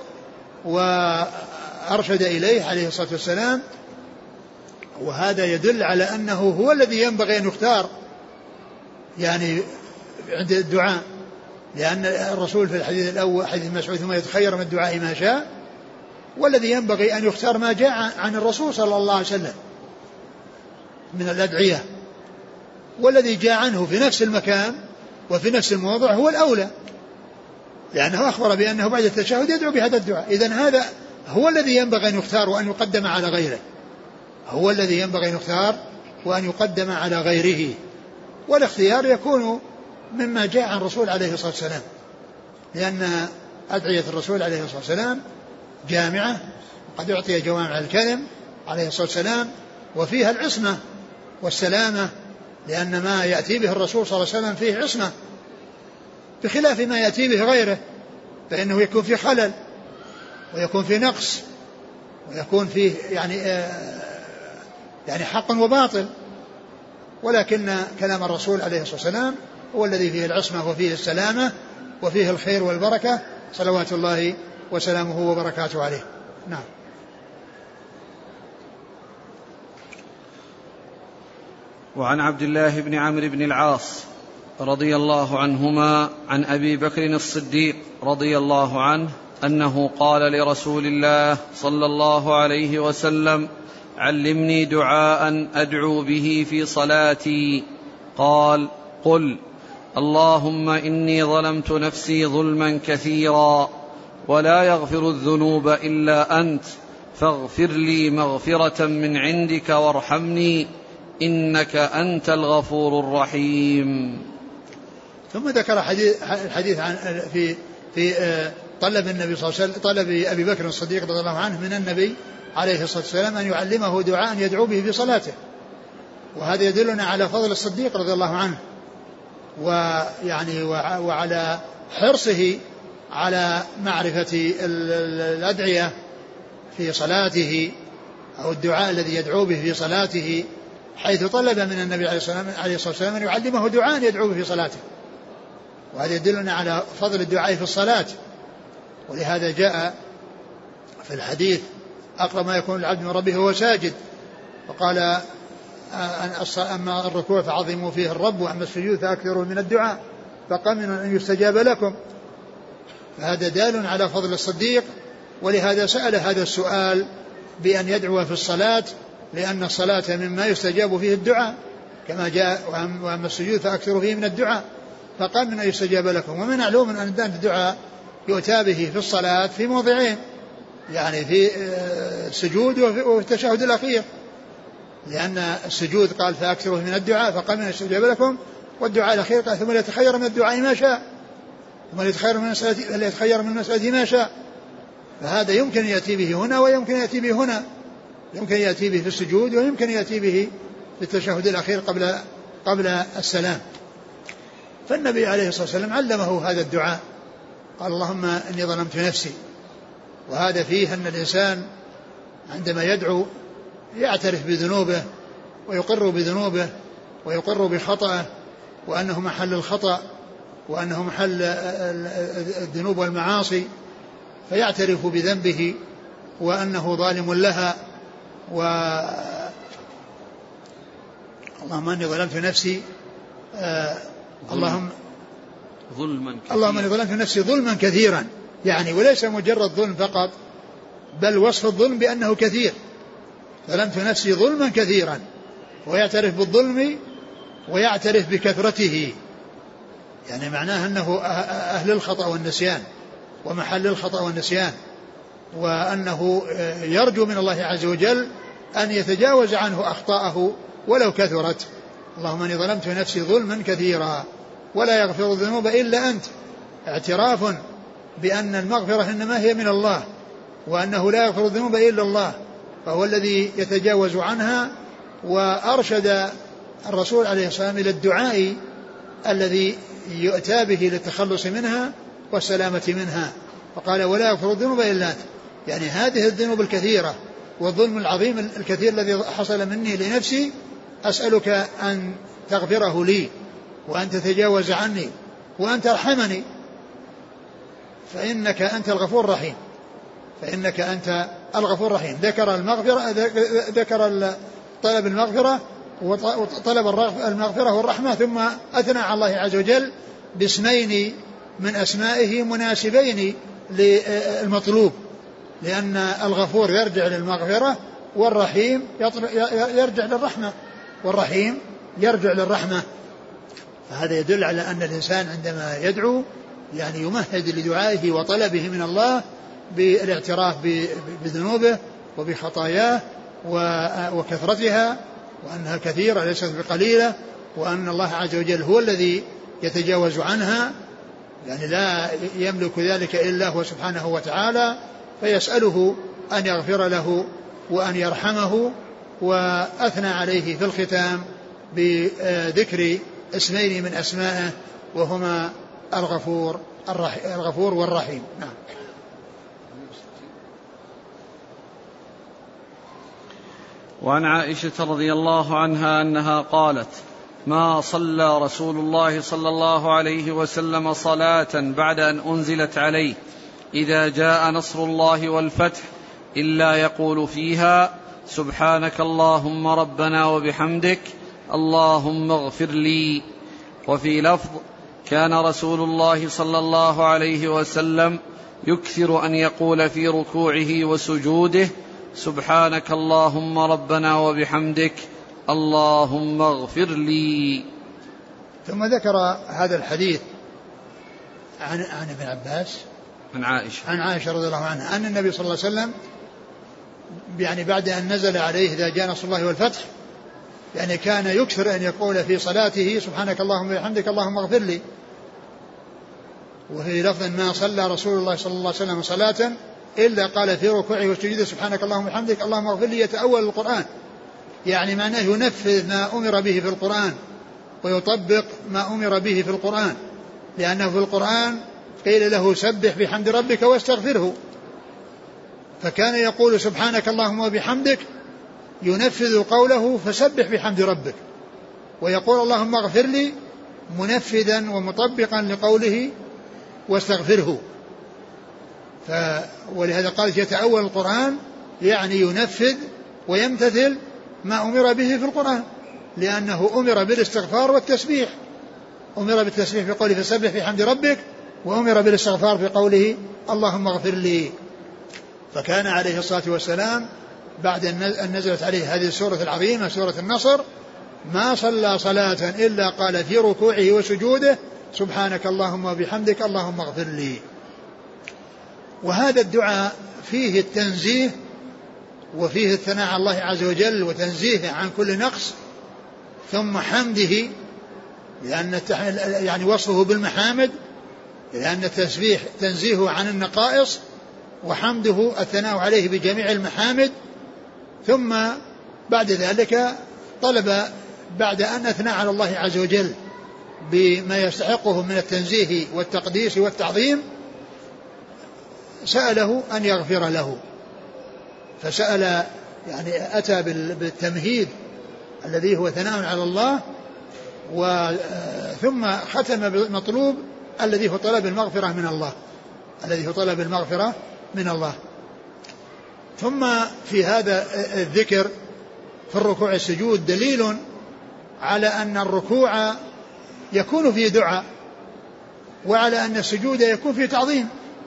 وأرشد إليه عليه الصلاة والسلام. وهذا يدل على أنه هو الذي ينبغي أن يختار يعني عند الدعاء، لأن الرسول في الحديث الأول حديث مسعود ثم يتخير من الدعاء ما شاء، والذي ينبغي أن يختار ما جاء عن الرسول صلى الله عليه وسلم من الأدعية، والذي جاء عنه في نفس المكان وفي نفس الموضع هو الأولى، لأنه أخبر بأنه بعد التشهد يدعو بهذا الدعاء. إذن هذا هو الذي ينبغي أن يختار وأن يقدم على غيره، هو الذي ينبغي أن يختار وأن يقدم على غيره. والاختيار يكون مما جاء عن الرسول عليه الصلاة والسلام، لأن أدعية الرسول عليه الصلاة والسلام جامعة، قد أعطي جوامع الكلم عليه الصلاة والسلام، وفيها العصمة والسلامة، لأن ما يأتي به الرسول صلى الله عليه وسلم فيه عصمة، بخلاف ما يأتي به غيره فإنه يكون فيه خلل ويكون فيه نقص ويكون فيه يعني آه يعني حق وباطل. ولكن كلام الرسول عليه الصلاة والسلام هو الذي فيه العصمة وفيه السلامة وفيه الخير والبركة، صلوات الله وسلامه وبركاته عليه. نعم. وعن عبد الله بن عمرو بن العاص رضي الله عنهما عن أبي بكر الصديق رضي الله عنه أنه قال لرسول الله صلى الله عليه وسلم: علمني دعاء أدعو به في صلاتي. قال: قل: اللهم إني ظلمت نفسي ظلما كثيرا ولا يغفر الذنوب إلا أنت فاغفر لي مغفرة من عندك وارحمني إنك أنت الغفور الرحيم. ثم ذكر الحديث عن في في طلب النبي صلى الله عليه وسلم طلب أبي بكر الصديق رضي الله عنه من النبي عليه الصلاة والسلام أن يعلمه دعاء يدعو به في صلاته، وهذا يدلنا على فضل الصديق رضي الله عنه ويعني وعلى حرصه على معرفة الأدعية في صلاته أو الدعاء الذي يدعو به في صلاته، حيث طلب من النبي عليه الصلاة والسلام أن يعلمه دعاء يدعو به في صلاته، وهذا يدلنا على فضل الدعاء في الصلاة. ولهذا جاء في الحديث أقرب ما يكون العبد من ربه هو ساجد، وقال أما الركوع فعظموا فيه الرب وأما السجود فأكثروا من الدعاء فقمنوا أن يستجاب لكم. فهذا دال على فضل الصديق، ولهذا سأل هذا السؤال بأن يدعو في الصلاة، لأن الصلاة مما يستجاب فيه الدعاء كما جاء وأما السجود فأكثروا فيه من الدعاء فقمنوا أن يستجاب لكم. ومن معلوم أن الدعاء يؤتى به في الصلاة في موضعين، يعني في السجود وفي التشهد الأخير، لأن السجود قال فأكثروا من الدعاء فقمنوا أن يستجاب لكم، والدعاء الأخير قال ثم ليتخير من الدعاء ما شاء ثم ليتخير من المسألة ليتخير من المسألة ما شاء. فهذا يمكن يأتي به هنا ويمكن يأتي به هنا، يمكن يأتي به في السجود ويمكن يأتي به في التشهد الأخير قبل قبل السلام. فالنبي عليه الصلاة والسلام علمه هذا الدعاء، قال اللهم إني ظلمت نفسي. وهذا فيه أن الإنسان عندما يدعو يعترف بذنوبه ويقر بذنوبه ويقر بخطأه، وأنه محل الخطأ وأنه محل الذنوب والمعاصي، فيعترف بذنبه وأنه ظالم لها. و اللهم إني ظلمت نفسي آه اللهم ظلما كثيرا اللهم إني ظلمت نفسي ظلما كثيرا، يعني وليس مجرد ظلم فقط، بل وصف الظلم بأنه كثير. ظلمت نفسي ظلما كثيرا، ويعترف بالظلم ويعترف بكثرته، يعني معناه أنه أهل الخطأ والنسيان ومحل الخطأ والنسيان، وأنه يرجو من الله عز وجل أن يتجاوز عنه أخطاءه ولو كثرت. اللهم إني ظلمت نفسي ظلما كثيرا ولا يغفر الذنوب إلا أنت، اعتراف بأن المغفرة إنما هي من الله، وأنه لا يغفر الذنوب إلا الله، فهو الذي يتجاوز عنها. وأرشد الرسول عليه الصلاة والسلام إلى الدعاء الذي يؤتى به للتخلص منها والسلامة منها، فقال ولا يغفر الذنوب إلا أنت، يعني هذه الذنوب الكثيرة والظلم العظيم الكثير الذي حصل مني لنفسي أسألك أن تغفره لي وأن تتجاوز عني وأن ترحمني، فإنك أنت الغفور الرحيم فإنك أنت الغفور الرحيم. ذكر المغفرة ذكر طلب المغفرة وطلب المغفرة والرحمة، ثم أثنى على الله عز وجل باسمين من أسمائه مناسبين للمطلوب، لأن الغفور يرجع للمغفرة والرحيم يرجع للرحمة والرحيم يرجع للرحمة. فهذا يدل على أن الإنسان عندما يدعو يعني يمهد لدعائه وطلبه من الله بالاعتراف بذنوبه وبخطاياه وكثرتها، وأنها كثيرة ليست بقليلة، وأن الله عز وجل هو الذي يتجاوز عنها، يعني لا يملك ذلك إلا هو سبحانه وتعالى، فيسأله أن يغفر له وأن يرحمه. وأثنى عليه في الختام بذكر اسمين من أسمائه وهما الغفور الغفور والرحيم. نعم. وعن عائشة رضي الله عنها أنها قالت ما صلى رسول الله صلى الله عليه وسلم صلاة بعد أن أنزلت عليه إذا جاء نصر الله والفتح إلا يقول فيها سبحانك اللهم ربنا وبحمدك اللهم اغفر لي. وفي لفظ كان رسول الله صلى الله عليه وسلم يكثر أن يقول في ركوعه وسجوده سبحانك اللهم ربنا وبحمدك اللهم اغفر لي. ثم ذكر هذا الحديث عن عن ابن عباس عن عائشة عن عائشة رضي الله عنها أن النبي صلى الله عليه وسلم يعني بعد أن نزل عليه إذا جاء نصر الله والفتح يعني كان يكثر أن يقول في صلاته سبحانك اللهم وبحمدك اللهم اغفر لي. وفي لفظ ما صلى رسول الله صلى الله عليه وسلم صلاة إلا قال في ركوعه وسجوده سبحانك اللهم وبحمدك اللهم اغفر لي، يتأول القرآن، يعني معناه ينفذ ما أمر به في القرآن ويطبق ما أمر به في القرآن، لأنه في القرآن قيل له سبح بحمد ربك واستغفره، فكان يقول سبحانك اللهم وبحمدك ينفذ قوله فسبح بحمد ربك، ويقول اللهم اغفر لي منفذا ومطبقا لقوله واستغفره. ف ولهذا قال يتأول القرآن يعني ينفذ ويمتثل ما أمر به في القرآن، لأنه أمر بالاستغفار والتسبيح، أمر بالتسبيح في قوله فسبح بحمد ربك، وأمر بالاستغفار في قوله اللهم اغفر لي. فكان عليه الصلاة والسلام بعد أن نزلت عليه هذه السورة العظيمة سورة النصر ما صلى صلاة إلا قال في ركوعه وسجوده سبحانك اللهم وبحمدك اللهم اغفر لي. وهذا الدعاء فيه التنزيه وفيه الثناء على الله عز وجل وتنزيهه عن كل نقص، ثم حمده لأن يعني وصفه بالمحامد، لأن التسبيح تنزيهه عن النقائص، وحمده الثناء عليه بجميع المحامد. ثم بعد ذلك طلب بعد أن أثنى على الله عز وجل بما يستحقه من التنزيه والتقديس والتعظيم سأله أن يغفر له، فسأل يعني أتى بالتمهيد الذي هو ثناء على الله، ثم ختم بالمطلوب الذي هو طلب المغفرة من الله الذي هو طلب المغفرة من الله. ثم في هذا الذكر في الركوع السجود دليل على أن الركوع يكون فيه دعاء، وعلى أن السجود يكون فيه تعظيم.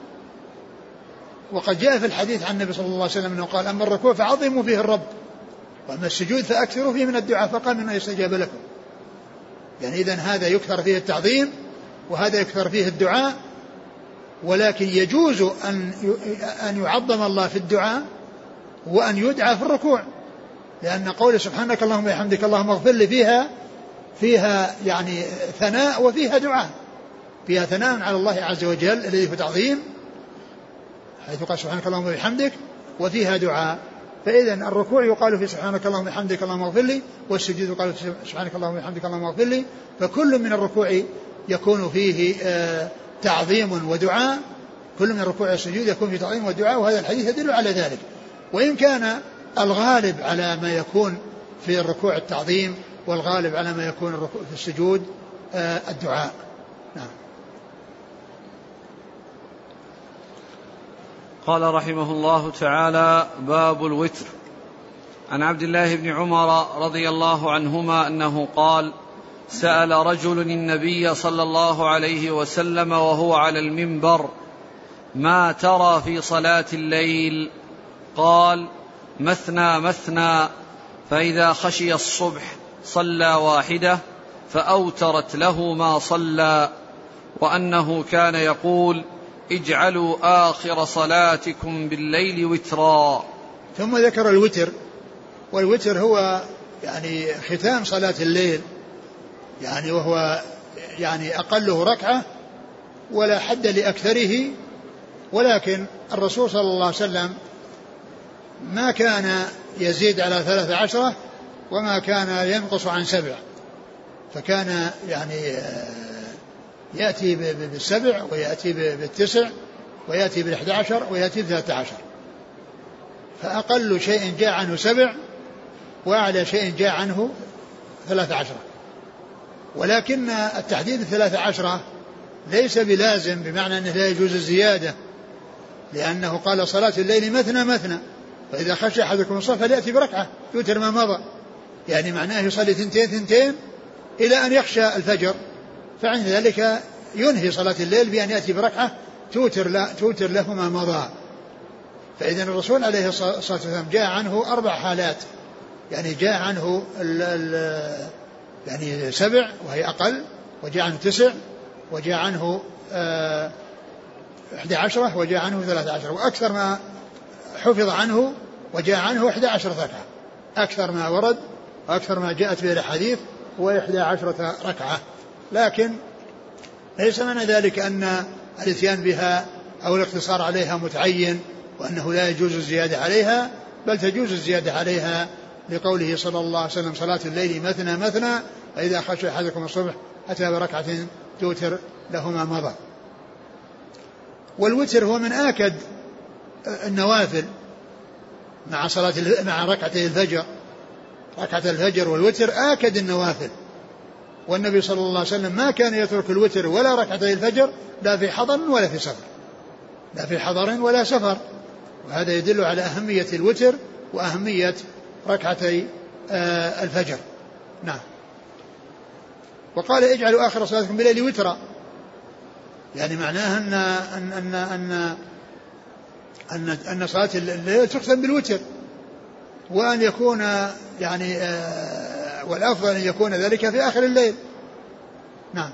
وقد جاء في الحديث عن النبي صلى الله عليه وسلم أنه قال أما الركوع فعظموا فيه الرب، وأما السجود فأكثروا فيه من الدعاء فقال منه يستجاب لكم. يعني إذن هذا يكثر فيه التعظيم وهذا يكثر فيه الدعاء، ولكن يجوز أن أن يعظم الله في الدعاء وأن يدعى في الركوع، لأن قول سبحانك اللهم وبحمدك اللهم اغفر لي فيها فيها يعني ثناء وفيها دعاء، فيها ثناء على الله عز وجل الذي هو تعظيم حيث قال سبحانك اللهم وبحمدك، وفيها دعاء. فإذا الركوع يقال في سبحانك اللهم وبحمدك اللهم اغفر لي، والسجود يقال في سبحانك اللهم وبحمدك اللهم اغفر لي، فكل من الركوع يكون فيه آه تعظيم ودعاء، كل من الركوع والسجود يكون فيه تعظيم ودعاء، وهذا الحديث يدل على ذلك. وإن كان الغالب على ما يكون في الركوع التعظيم، والغالب على ما يكون في السجود آه الدعاء. نعم. قال رحمه الله تعالى: باب الوتر. عن عبد الله بن عمر رضي الله عنهما أنه قال: سأل رجل النبي صلى الله عليه وسلم وهو على المنبر: ما ترى في صلاة الليل؟ قال: مثنى مثنى، فإذا خشي الصبح صلى واحدة فأوترت له ما صلى، وأنه كان يقول: اجعلوا آخر صلاتكم بالليل وترا. ثم ذكر الوتر، والوتر هو يعني ختام صلاة الليل، يعني وهو يعني أقله ركعة ولا حد لأكثره، ولكن الرسول صلى الله عليه وسلم ما كان يزيد على ثلاث عشرة وما كان ينقص عن سبع، فكان يعني يأتي بالسبع ويأتي بالتسع ويأتي بالإحدى عشر ويأتي بالثلاث عشر، فأقل شيء جاء عنه سبع وأعلى شيء جاء عنه ثلاث عشرة. ولكن التحديد الثلاث عشرة ليس بلازم، بمعنى أنه لا يجوز الزيادة، لأنه قال صلاة الليل مثنى مثنى، فإذا خشى أحدكم الصلاة فليأتي بركعة يوتر ما مضى، يعني معناه يصلي ثنتين ثنتين إلى أن يخشى الفجر، فعند ذلك ينهي صلاة الليل بأن يأتي بركعة توتر, لا توتر له ما مضى. فإذا الرسول عليه الصلاة والسلام جاء عنه أربع حالات، يعني جاء عنه ال ال يعني سبع وهي أقل، وجاء عنه تسع، وجاء عنه إحدى عشرة، وجاء عنه ثلاثة عشر، وأكثر ما حفظ عنه وجاء عنه إحدى عشرة ركعة، أكثر ما ورد وأكثر ما جاءت به الحديث هو إحدى عشرة ركعة. لكن ليس معنى ذلك أن الاتيان بها أو الاقتصار عليها متعين، وأنه لا يجوز الزيادة عليها، بل تجوز الزيادة عليها لقوله صلى الله عليه وسلم صلاة الليل مثنى مثنى فإذا خشى أحدكم الصبح أتى بركعة توتر له ما مضى. والوتر هو من آكد النوافل مع صلاة مع ركعتي الفجر، ركعة الفجر والوتر آكد النوافل، والنبي صلى الله عليه وسلم ما كان يترك الوتر ولا ركعتي الفجر لا في حضر ولا في سفر، لا في حضر ولا سفر، وهذا يدل على أهمية الوتر وأهمية ركعتي الفجر. نعم. وقال اجعلوا آخر صلاتكم بالليل وترا، يعني معناها أن أن أن أن أن, أن صلاة الليل تختم بالوتر، وأن يكون يعني والأفضل أن يكون ذلك في آخر الليل. نعم.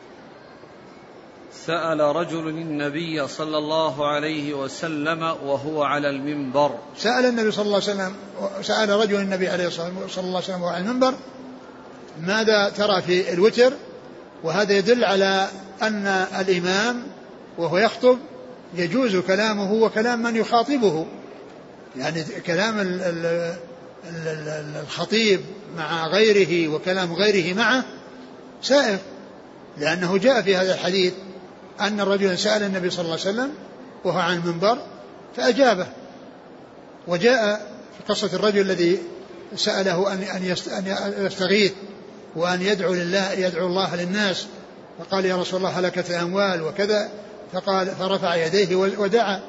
سأل رجل النبي صلى الله عليه وسلم وهو على المنبر. سأل النبي صلى الله عليه وسلم سأل رجل النبي عليه الصلاة والسلام صلى الله عليه وسلم وهو على المنبر ماذا ترى في الوتر، وهذا يدل على أن الإمام وهو يخطب يجوز كلامه وكلام من يخاطبه، يعني كلام الخطيب مع غيره وكلام غيره معه سائغ، لأنه جاء في هذا الحديث أن الرجل سأل النبي صلى الله عليه وسلم وهو عن المنبر فأجابه، وجاء في قصة الرجل الذي سأله أن يستغيث وأن يدعو لله يدعو الله للناس، فقال يا رسول الله هلكت الأموال وكذا، فقال فرفع يديه ودعا.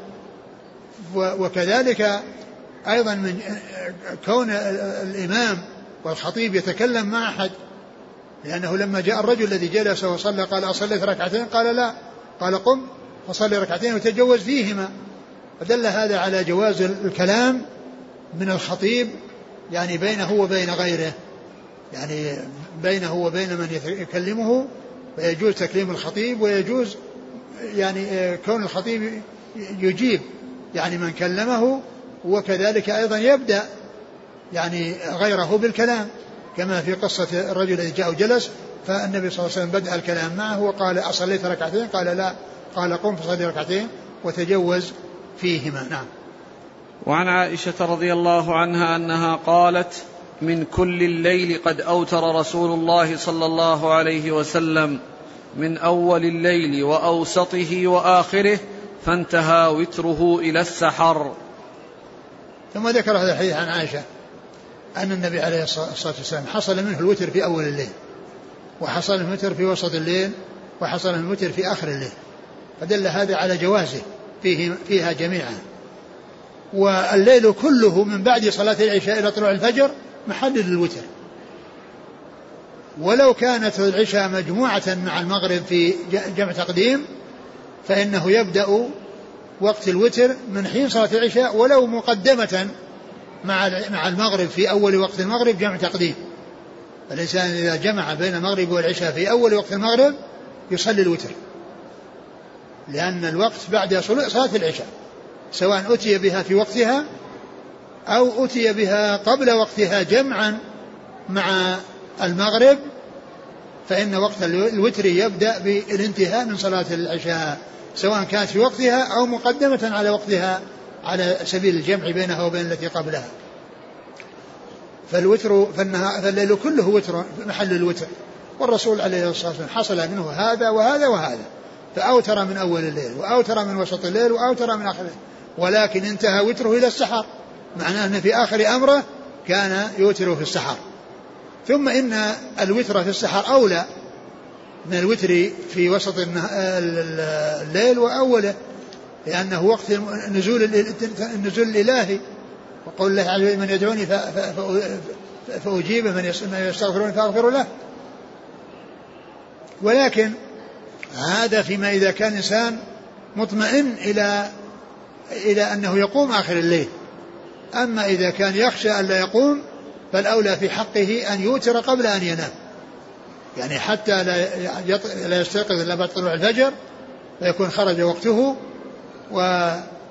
وكذلك أيضا من كون الإمام والخطيب يتكلم مع أحد، لأنه لما جاء الرجل الذي جلس وصلى قال أصليت ركعتين؟ قال لا، قال قم فصلي ركعتين وتجوز فيهما، فدل هذا على جواز الكلام من الخطيب يعني بينه وبين غيره، يعني بينه وبين من يكلمه، فيجوز تكليم الخطيب ويجوز يعني كون الخطيب يجيب يعني من كلمه، وكذلك أيضا يبدأ يعني غيره بالكلام، كما في قصة الرجل الذي جاء وجلس فالنبي صلى الله عليه وسلم بدأ الكلام معه وقال أصليت ركعتين؟ قال لا، قال قم فصلي ركعتين وتجوز فيهما. نعم. وعن عائشة رضي الله عنها أنها قالت من كل الليل قد أوتر رسول الله صلى الله عليه وسلم من أول الليل وأوسطه وآخره فانتهى وتره إلى السحر. ثم ذكر هذا الحديث عن عائشة أن النبي عليه الصلاة والسلام حصل منه الوتر في أول الليل، وحصل منه الوتر في وسط الليل، وحصل منه الوتر في آخر الليل، فدل هذا على جوازه فيه فيها جميعا. والليل كله من بعد صلاة العشاء إلى طلوع الفجر محل للوتر، ولو كانت العشاء مجموعة مع المغرب في جمع تقديم فإنه يبدأ وقت الوتر من حين صلاة العشاء ولو مقدمة مع المغرب في أول وقت المغرب جمع تقديم. الإنسان إذا جمع بين المغرب والعشاء في أول وقت المغرب يصلي الوتر، لأن الوقت بعد صلاة العشاء سواء أتي بها في وقتها أو أتي بها قبل وقتها جمعا مع المغرب، فإن وقت الوتر يبدأ بالانتهاء من صلاة العشاء سواء كانت في وقتها أو مقدمة على وقتها على سبيل الجمع بينها وبين التي قبلها. فالوتر فالليل كله وتر محل الوتر، والرسول عليه الصلاة والسلام حصل منه هذا وهذا وهذا، فأوتر من أول الليل وأوتر من وسط الليل وأوتر من آخر الليل، ولكن انتهى وتره إلى السحر، معناه أن في آخر أمره كان يوتر في السحر. ثم إن الوتر في السحر أولى من الوتر في وسط الليل وأوله، لأنه وقت النزول النزول الإلهي، وقول الله عز وجل من يدعوني فأجيبه من يستغفروني فأغفر له. ولكن هذا فيما إذا كان إنسان مطمئن إلى إلى أنه يقوم آخر الليل، أما إذا كان يخشى أن لا يقوم فالأولى في حقه أن يوتر قبل أن ينام، يعني حتى لا يستيقظ إلا بعد طلوع الفجر فيكون خرج وقته، و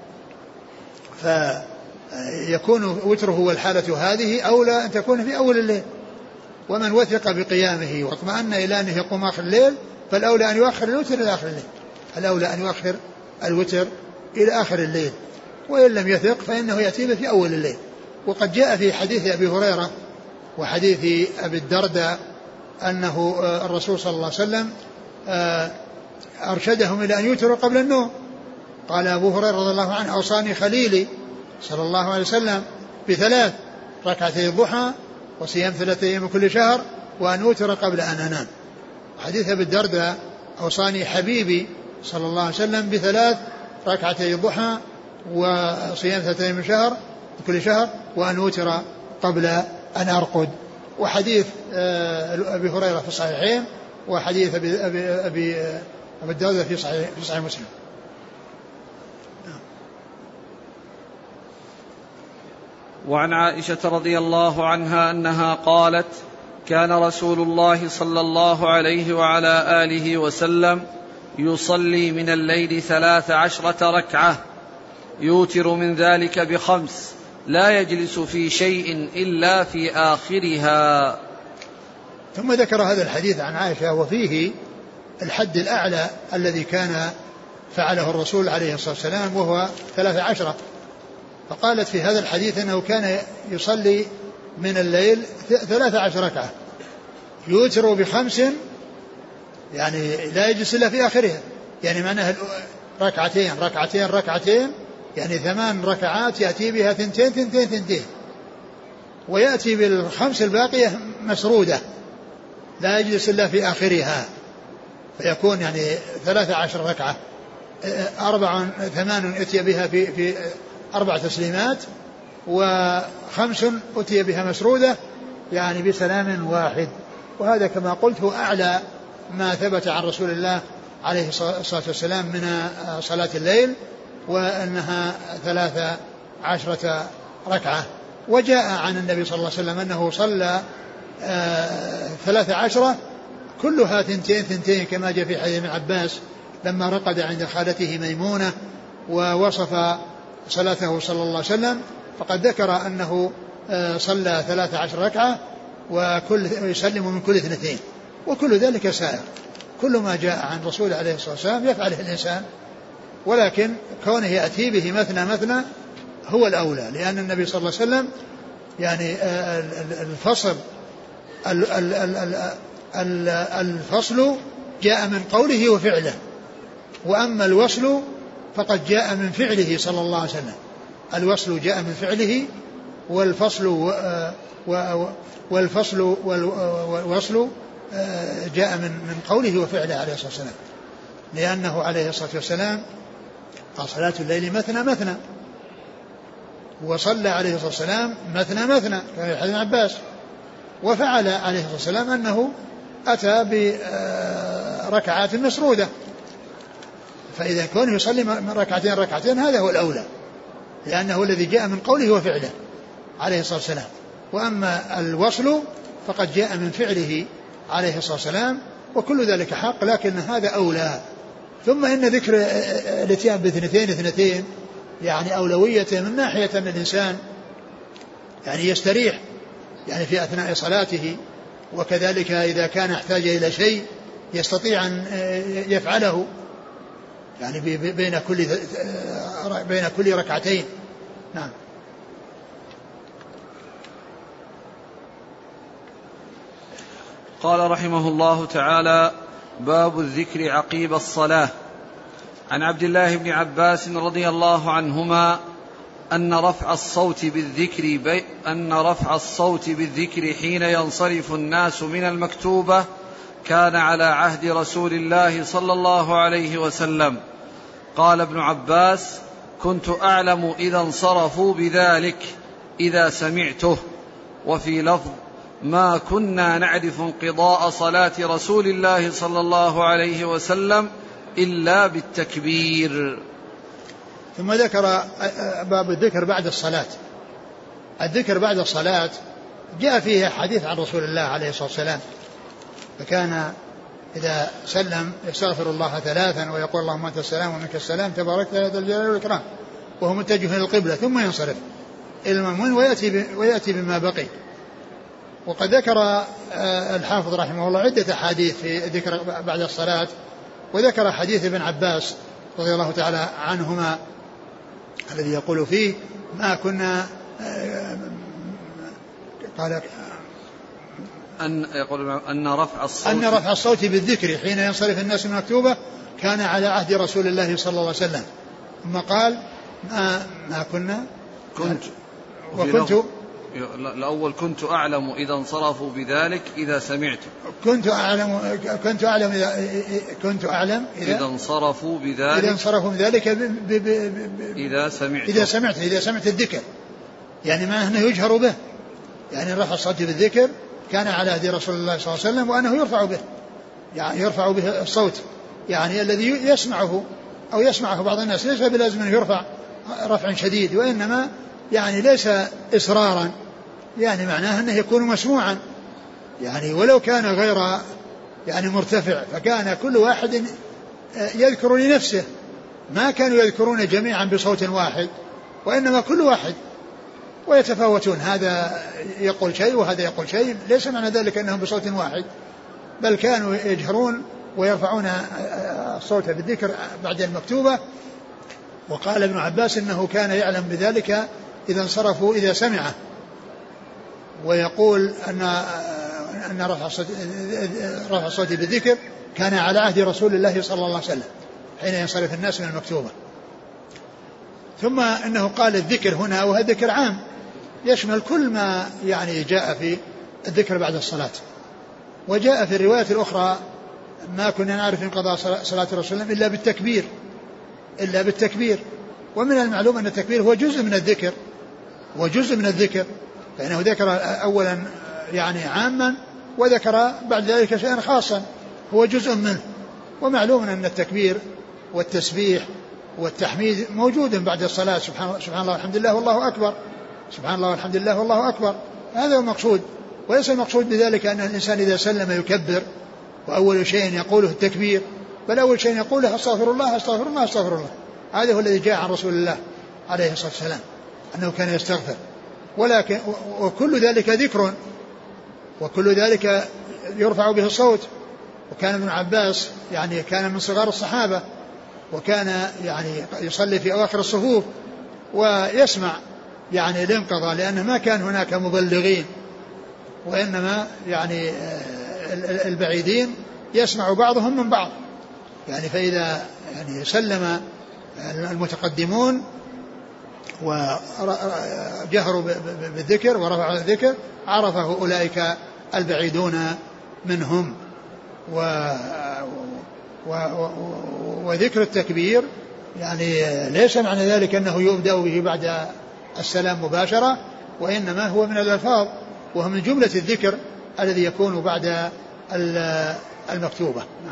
فيكون وتره والحالة هذه أولى أن تكون في أول الليل. ومن وثق بقيامه واطمأن إلى أنه يقوم آخر الليل فالأولى أن يؤخر الوتر إلى آخر الليل، الأولى أن يؤخر الوتر إلى آخر الليل، وإن لم يثق فإنه يأتي في أول الليل. وقد جاء في حديث أبي هريرة وحديث أبي الدرداء أنه الرسول صلى الله عليه وسلم أرشدهم إلى أن يوتروا قبل النوم. قال أبو هريرة رضي الله عنه: أوصاني خليلي صلى الله عليه وسلم بثلاث: ركعتي الضحى، وصيام ثلاثة أيام من كل شهر، وأن أوتر قبل أن أنام. حديث أبي الدرداء: أوصاني حبيبي صلى الله عليه وسلم بثلاث: ركعتي الضحى، وصيام ثلاثة أيام من شهر من كل شهر، وأن أوتر قبل أن أرقد. وحديث أبي هريرة في الصحيحين، وحديث أبي, أبي, أبي, أبي الدرداء في صحيح, في صحيح مسلم. وعن عائشة رضي الله عنها أنها قالت: كان رسول الله صلى الله عليه وعلى آله وسلم يصلي من الليل ثلاث عشرة ركعة، يوتر من ذلك بخمس، لا يجلس في شيء إلا في آخرها. ثم ذكر هذا الحديث عن عائشة وفيه الحد الأعلى الذي كان فعله الرسول عليه الصلاة والسلام وهو ثلاث عشرة. فقالت في هذا الحديث أنه كان يصلي من الليل ثلاث عشر ركعة، يوتر بخمس، يعني لا يجلس إلا في آخرها، يعني معناها ركعتين ركعتين ركعتين، يعني ثمان ركعات يأتي بها ثنتين ثنتين ثنتين، ويأتي بالخمس الباقية مسرودة لا يجلس إلا في آخرها، فيكون يعني ثلاث عشر ركعة، أربع ثمان أتي بها في, في أربع تسليمات، وخمس أتي بها مسرودة يعني بسلام واحد. وهذا كما قلت هو أعلى ما ثبت عن رسول الله عليه الصلاة والسلام من صلاة الليل، وأنها ثلاث عشرة ركعة. وجاء عن النبي صلى الله عليه وسلم أنه صلى ثلاث عشرة كلها ثنتين ثنتين، كما جاء في حديث ابن عباس لما رقد عند خالته ميمونة ووصف صلاته صلى الله عليه وسلم، فقد ذكر أنه صلى ثلاث عشر ركعة وكل يسلم من كل اثنتين، وكل ذلك سائر، كل ما جاء عن رسول عليه الصلاة والسلام يفعله الإنسان، ولكن كونه يأتي به مثنى مثنى هو الأولى، لأن النبي صلى الله عليه وسلم يعني الفصل الفصل جاء من قوله وفعله، وأما الوصل فقد جاء من فعله صلى الله عليه وسلم. الوصل جاء من فعله، والفصل والفصل والوصل جاء من من قوله وفعله عليه الصلاة والسلام، لأنه عليه الصلاة والسلام قال: صلاة الليل مثنى مثنى، وصلى عليه الصلاة والسلام مثنى مثنى كما في حديث عباس. وفعل عليه الصلاة والسلام أنه أتى بركعات مسرودة، فإذا كونه يصلي ركعتين ركعتين هذا هو الأولى، لأنه الذي جاء من قوله وفعله عليه الصلاة والسلام. وأما الوصل فقد جاء من فعله عليه الصلاة والسلام، وكل ذلك حق، لكن هذا أولى. ثم إن ذكر الاتيان باثنتين اثنتين يعني أولوية من ناحية أن الإنسان يعني يستريح يعني في أثناء صلاته، وكذلك إذا كان احتاج إلى شيء يستطيع أن يفعله يعني بين كل بين كل ركعتين. نعم. قال رحمه الله تعالى: باب الذكر عقيب الصلاة. عن عبد الله بن عباس رضي الله عنهما أن رفع الصوت بالذكر بي أن رفع الصوت بالذكر حين ينصرف الناس من المكتوبة كان على عهد رسول الله صلى الله عليه وسلم. قال ابن عباس: كنت أعلم إذا انصرفوا بذلك إذا سمعته. وفي لفظ: ما كنا نعرف انقضاء صلاة رسول الله صلى الله عليه وسلم إلا بالتكبير. ثم ذكر باب الذكر بعد الصلاة. الذكر بعد الصلاة جاء فيه حديث عن رسول الله عليه الصلاة والسلام، فكان إذا سلم يستغفر الله ثلاثا ويقول: اللهم أنت السلام ومنك السلام تباركت يا ذا الجلال والإكرام، وهو متجه إلى القبلة، ثم ينصرف إلى المأمون ويأتي, ويأتي بما بقي. وقد ذكر الحافظ رحمه الله عدة أحاديث في ذكر بعد الصلاة، وذكر حديث ابن عباس رضي الله تعالى عنهما الذي يقول فيه ما كنا قال أن يقول أن رفع الصوت أن رفع الصوت بالذكر حين ينصرف الناس من المكتوبة كان على عهد رسول الله صلى الله عليه وسلم. ثم قال ما, ما كنا كنت وكنت الأول كنت أعلم إذا انصرفوا بذلك إذا سمعت كنت أعلم كنت أعلم إذا كنت أعلم إذا, إذا انصرفوا بذلك إذا انصرفوا بذلك ب ب ب ب إذا سمعت إذا سمعت إذا سمعت الذكر يعني ما أنه يجهر به يعني رفع الصوت بالذكر كان على هدي رسول الله صلى الله عليه وسلم وأنه يرفع به يعني يرفع به الصوت يعني الذي يسمعه أو يسمعه بعض الناس ليس بلازم أنه يرفع رفع شديد وإنما يعني ليس إصرارا يعني معناه أنه يكون مسموعا يعني ولو كان غير يعني مرتفع فكان كل واحد يذكر لنفسه ما كانوا يذكرون جميعا بصوت واحد وإنما كل واحد ويتفاوتون هذا يقول شيء وهذا يقول شيء ليس معنى ذلك أنهم بصوت واحد بل كانوا يجهرون ويرفعون الصوت بالذكر بعد المكتوبة. وقال ابن عباس إنه كان يعلم بذلك إذا انصرفوا إذا سمعه ويقول أن أن رفع الصوت رفع الصوت بالذكر كان على عهد رسول الله صلى الله عليه وسلم حين ينصرف الناس من المكتوبة. ثم أنه قال الذكر هنا وهذا ذكر عام يشمل كل ما يعني جاء في الذكر بعد الصلاة. وجاء في الرواية الأخرى ما كنا نعرف انقضاء صلاة الرسول إلا بالتكبير إلا بالتكبير ومن المعلوم أن التكبير هو جزء من الذكر وجزء من الذكر فإنه ذكر أولا يعني عاما وذكر بعد ذلك شيئا خاصا هو جزء منه. ومعلوم أن التكبير والتسبيح والتحميد موجود بعد الصلاة سبحان, سبحان الله والحمد لله والله أكبر سبحان الله والحمد لله والله أكبر هذا هو المقصود. وليس المقصود بذلك أن الإنسان إذا سلم يكبر وأول شيء يقوله التكبير بل أول شيء يقوله استغفر الله استغفر الله استغفر الله. هذا هو الذي جاء عن رسول الله عليه الصلاة والسلام أنه كان يستغفر ولكن وكل ذلك ذكر وكل ذلك يرفع به الصوت. وكان ابن عباس يعني كان من صغار الصحابة وكان يعني يصلي في أواخر الصفوف ويسمع يعني الانقضاء لأنه ما كان هناك مبلغين وإنما يعني البعيدين يسمع بعضهم من بعض يعني فإذا يعني سلم المتقدمون وجهروا بالذكر ورفعوا الذكر عرفه أولئك البعيدون منهم. و و وذكر التكبير يعني ليس معنى ذلك أنه يبدأ به بعد السلام مباشرة وإنما هو من الألفاظ وهو من جملة الذكر الذي يكون بعد المكتوبة. نعم.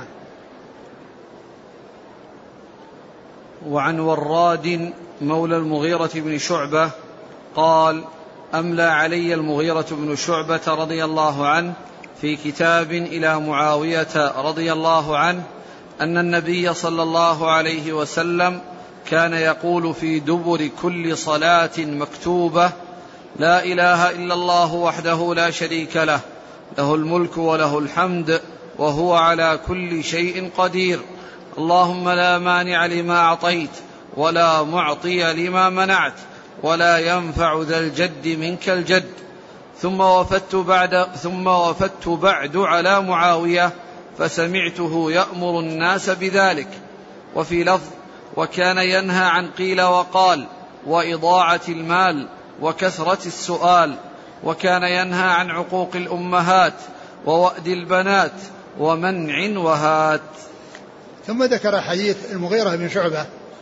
وعن وراد مولى المغيرة بن شعبة قال أملى علي المغيرة بن شعبة رضي الله عنه في كتاب إلى معاوية رضي الله عنه أن النبي صلى الله عليه وسلم كان يقول في دبر كل صلاة مكتوبة لا إله إلا الله وحده لا شريك له له الملك وله الحمد وهو على كل شيء قدير اللهم لا مانع لما أعطيت ولا معطي لما منعت ولا ينفع ذا الجد منك الجد. ثم وفدت بعد, ثم وفدت بعد على معاوية فسمعته يأمر الناس بذلك. وفي لفظ وكان ينهى عن قيل وقال وإضاعة المال وكثرة السؤال وكان ينهى عن عقوق الأمهات ووأد البنات ومنع وهات. ثم ذكر حديث المغيرة بن شعبة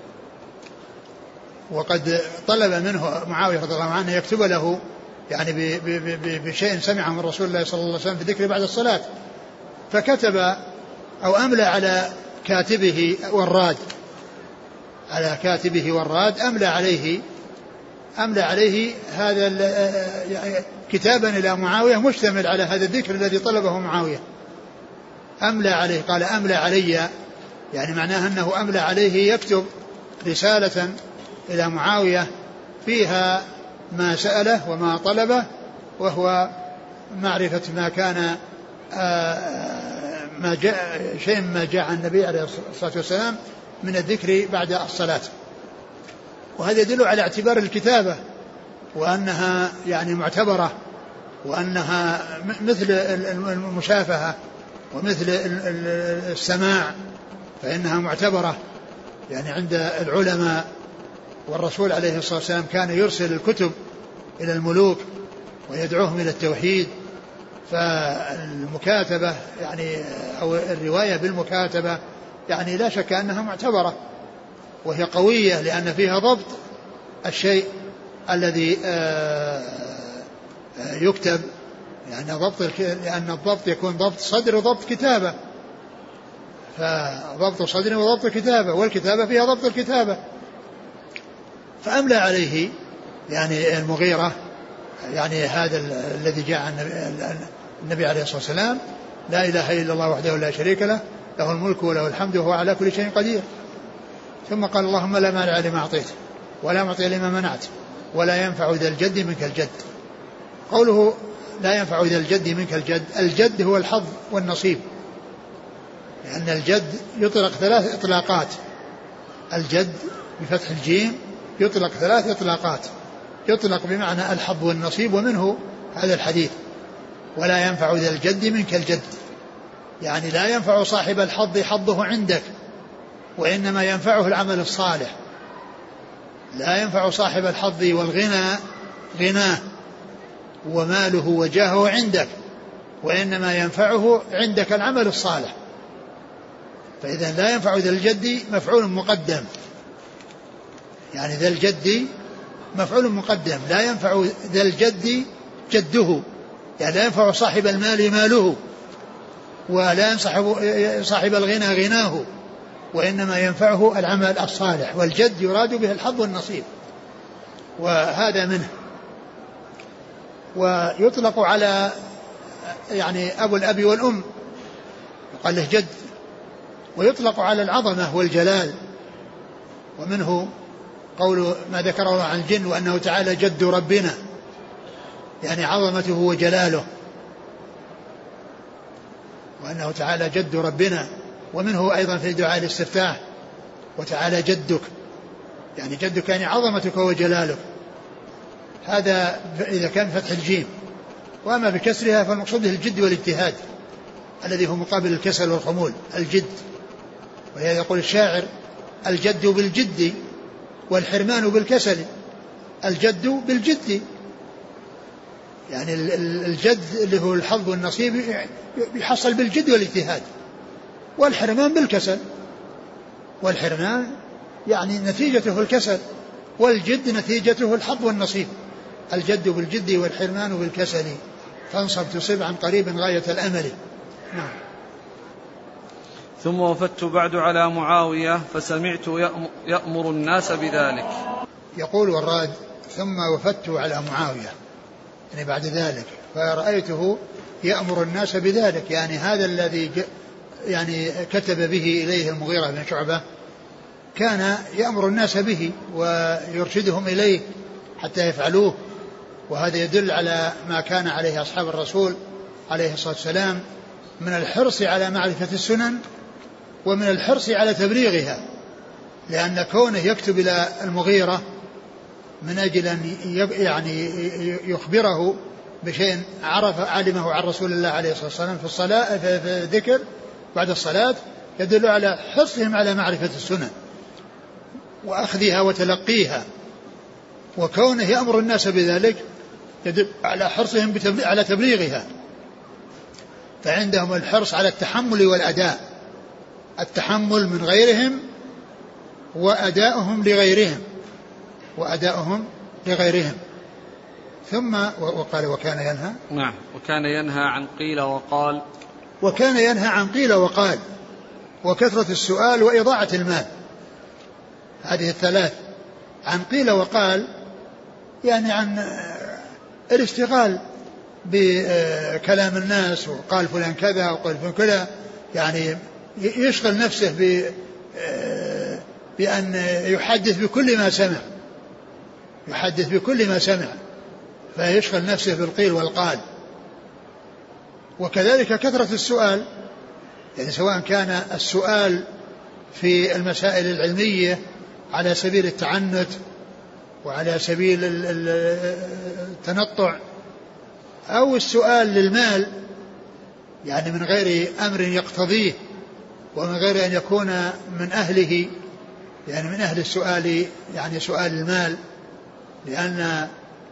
وقد طلب منه معاوية رضي الله عنه يكتب له يعني بشيء سمعه من رسول الله صلى الله عليه وسلم في ذكر بعد الصلاة فكتب أو أملى على كاتبه وراد على كاتبه وراد أملى عليه أملى عليه هذا كتابا إلى معاوية مشتمل على هذا الذكر الذي طلبه معاوية. أملى عليه قال أملى علي يعني معناه أنه أملى عليه يكتب رسالة إلى معاوية فيها ما سأله وما طلبه وهو معرفة ما كان ما جاء شيء ما جاء عن النبي عليه الصلاة والسلام من الذكر بعد الصلاة. وهذا يدل على اعتبار الكتابة وأنها يعني معتبرة، وأنها مثل المشافهة ومثل السماع فإنها معتبرة يعني عند العلماء. والرسول عليه الصلاة والسلام كان يرسل الكتب إلى الملوك ويدعوهم إلى التوحيد، فالمكاتبة يعني أو الرواية بالمكاتبة يعني لا شك أنها معتبرة وهي قوية، لأن فيها ضبط الشيء الذي يكتب، يعني ضبط لأن الضبط يكون ضبط صدر وضبط كتابة، فضبط صدر وضبط كتابة، والكتابة فيها ضبط الكتابة. فأملى عليه يعني المغيرة يعني هذا الذي جاء عن النبي عليه الصلاة والسلام: لا إله إلا الله وحده لا شريك له، له الملك وله الحمد وهو على كل شيء قدير. ثم قال: اللهم لا مانع لما أعطيت ولا معطي لما منعت ولا ينفع ذا الجد منك الجد. قوله لا ينفع ذا الجد منك الجد، الجد هو الحظ والنصيب، لأن الجد يطلق ثلاث إطلاقات. الجد بفتح الجيم يطلق ثلاث إطلاقات، يطلق بمعنى الحظ والنصيب، ومنه هذا الحديث: ولا ينفع ذا الجد منك الجد، يعني لا ينفع صاحب الحظ حظه عندك، وإنما ينفعه العمل الصالح. لا ينفع صاحب الحظ والغنى غناه وماله وجاهه عندك، وإنما ينفعه عندك العمل الصالح. فإذا لا ينفع ذا الجد مفعول مقدم، يعني ذا الجد مفعول مقدم. لا ينفع ذا الجد جده، يعني لا ينفع صاحب المال ماله، ولا ينفع صاحب الغنى غناه، وإنما ينفعه العمل الصالح. والجد يراد به الحظ والنصيب، وهذا منه. ويطلق على يعني أبو الأب والأم يقال له جد، ويطلق على العظمة والجلال، ومنه قول ما ذكره عن الجن: وأنه تعالى جد ربنا، يعني عظمته وجلاله، وأنه تعالى جد ربنا. ومنه أيضا في دعاء الاستفتاح: وتعالى جدك، يعني جدك يعني عظمتك وجلالك. هذا إذا كان فتح الجيم. وأما بكسرها فالمقصود به الجد والاجتهاد الذي هو مقابل الكسل والخمول، الجد. ولهذا يقول الشاعر: الجد بالجد والحرمان بالكسل. الجد بالجد يعني الجد اللي هو الحظ والنصيب يحصل بالجد والاجتهاد، والحرمان بالكسل. والحرمان يعني نتيجته الكسل، والجد نتيجته الحظ والنصيب. الجد بالجد والحرمان بالكسل، فانصب تصب عن قريب غاية الأمل. نعم. ثم وفدت بعد على معاوية فسمعت يأمر الناس بذلك. يقول وراد: ثم وفدت على معاوية، يعني بعد ذلك فرأيته يأمر الناس بذلك، يعني هذا الذي يعني كتب به إليه المغيرة بن شعبة كان يأمر الناس به ويرشدهم إليه حتى يفعلوه. وهذا يدل على ما كان عليه أصحاب الرسول عليه الصلاة والسلام من الحرص على معرفة السنن ومن الحرص على تبليغها، لأن كونه يكتب إلى المغيرة من أجل أن يعني يخبره بشيء عرف علمه عن رسول الله عليه الصلاة والسلام في الصلاة في الذكر بعد الصلاة يدل على حرصهم على معرفة السنن وأخذها وتلقيها. وكونه يأمر الناس بذلك يدل على حرصهم على تبليغها، فعندهم الحرص على التحمل والأداء، التحمل من غيرهم وأداؤهم لغيرهم وأداؤهم لغيرهم. ثم وقال: وكان ينهى نعم وكان ينهى عن قيل وقال وكان ينهى عن قيل وقال وكثرة السؤال وإضاعة المال. هذه الثلاث: عن قيل وقال يعني عن الاشتغال بكلام الناس، وقال فلان كذا وقال فلان كذا، يعني يشغل نفسه بأن يحدث بكل ما سمع يحدث بكل ما سمع فيشغل نفسه بالقيل والقال. وكذلك كثرة السؤال، يعني سواء كان السؤال في المسائل العلمية على سبيل التعنت وعلى سبيل التنطع، أو السؤال للمال يعني من غير أمر يقتضيه ومن غير أن يكون من أهله، يعني من أهل السؤال يعني سؤال المال، لأن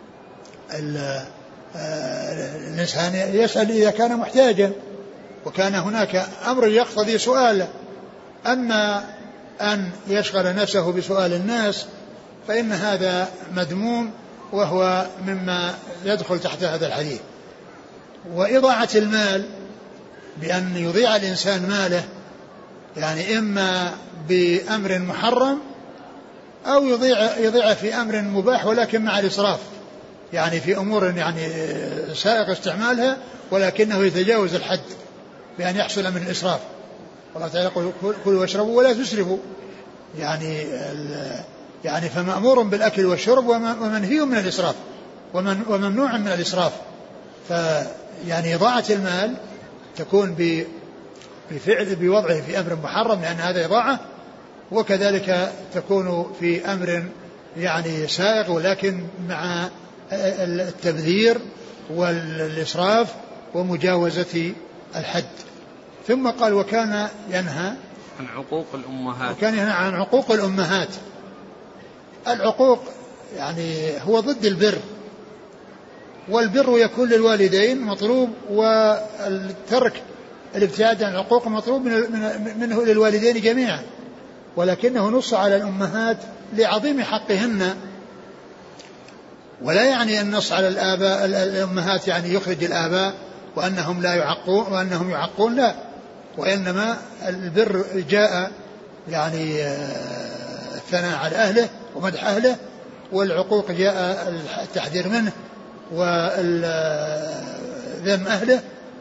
الإنسان يسأل إذا كان محتاجا وكان هناك أمر يقتضي سؤاله. أما أن يشغل نفسه بسؤال الناس فإن هذا مذموم وهو مما يدخل تحت هذا الحديث. وإضاعة المال بأن يضيع الإنسان ماله يعني إما بأمر محرم أو يضيع يضيع في أمر مباح ولكن مع الإسراف، يعني في أمور يعني سائغ استعمالها ولكنه يتجاوز الحد بأن يحصل من الإسراف. والله تعالى يقول كلوا واشربوا ولا تسرفوا، يعني يعني فمأمور بالأكل والشرب ومنهي من الإسراف وممنوع من الإسراف. فيعني إضاعة المال تكون بفعل بوضعه في أمر محرم لأن هذا إضاعة، وكذلك تكون في أمر يعني سائغ ولكن مع التبذير والإسراف ومجاوزة الحد. ثم قال وكان ينهى عن عقوق الأمهات، وكان ينهى عن عقوق الأمهات. العقوق يعني هو ضد البر، والبر يكون للوالدين مطلوب، والترك الابتعاد عن العقوق مطلوب منه للوالدين جميعا، ولكنه نص على الأمهات لعظيم حقهن. ولا يعني النص على الآباء الأمهات يعني يخرج الآباء وأنهم لا يعقون وأنهم يعقون، لا، وإنما البر جاء يعني الثناء على أهله ومدح أهله، والعقوق جاء التحذير منه وذم أهله،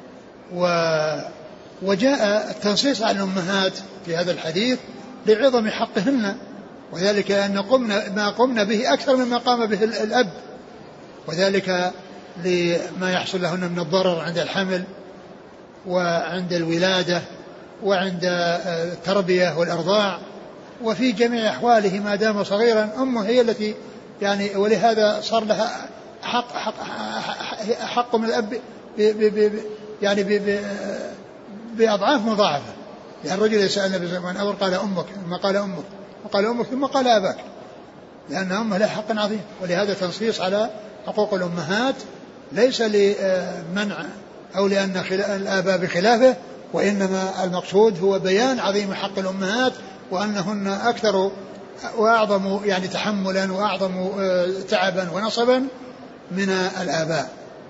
وجاء التنصيص على الأمهات في هذا الحديث لعظم حقهن، وذلك أن قمنا ما قمنا به أكثر مما قام به الأب، وذلك لما يحصل لهن من الضرر عند الحمل وعند الولادة وعند التربية والإرضاع وفي جميع أحواله ما دام صغيرا. أمه هي التي يعني ولهذا صار لها حق, حق, حق من الأب ب ب يعني ب ب بأضعاف مضاعفة. يعني الرجل يسأل النبي من أول قال أمك ثم قال أمك وقال أمك ثم قال أباك، لأن أمه لها حق عظيم. ولهذا تنصيص على حقوق الأمهات ليس لمنع أو لأن الآباء بخلافه، وإنما المقصود هو بيان عظيم حق الأمهات وأنهن أكثر وأعظم يعني تحملا وأعظم تعبا ونصبا من الآباء.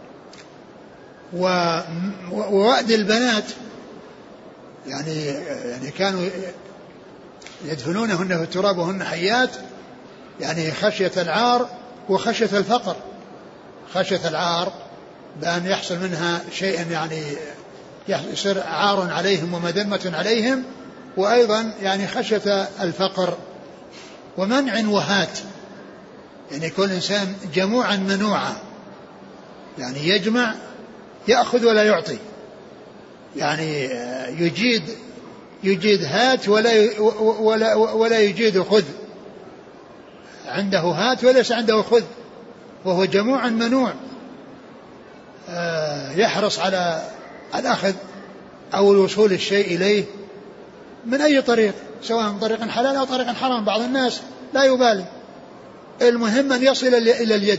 ووأد البنات يعني يعني كانوا يدفنونهن في التراب وهن حيات، يعني خشية العار وخشية الفقر، خشية العار بأن يحصل منها شيء يعني يصير عار عليهم ومذمة عليهم، وأيضا يعني خشية الفقر ومنع وهات، يعني كل إنسان جموعا منوعا، يعني يجمع يأخذ ولا يعطي، يعني يجيد يجيد هات ولا ولا ولا يجيد خذ، عنده هات وليس عنده خذ، وهو جموعا منوع يحرص على الأخذ أو الوصول الشيء إليه من أي طريق، سواء من طريق حلال أو طريق حرام. بعض الناس لا يبالي، المهم أن يصل إلى اليد.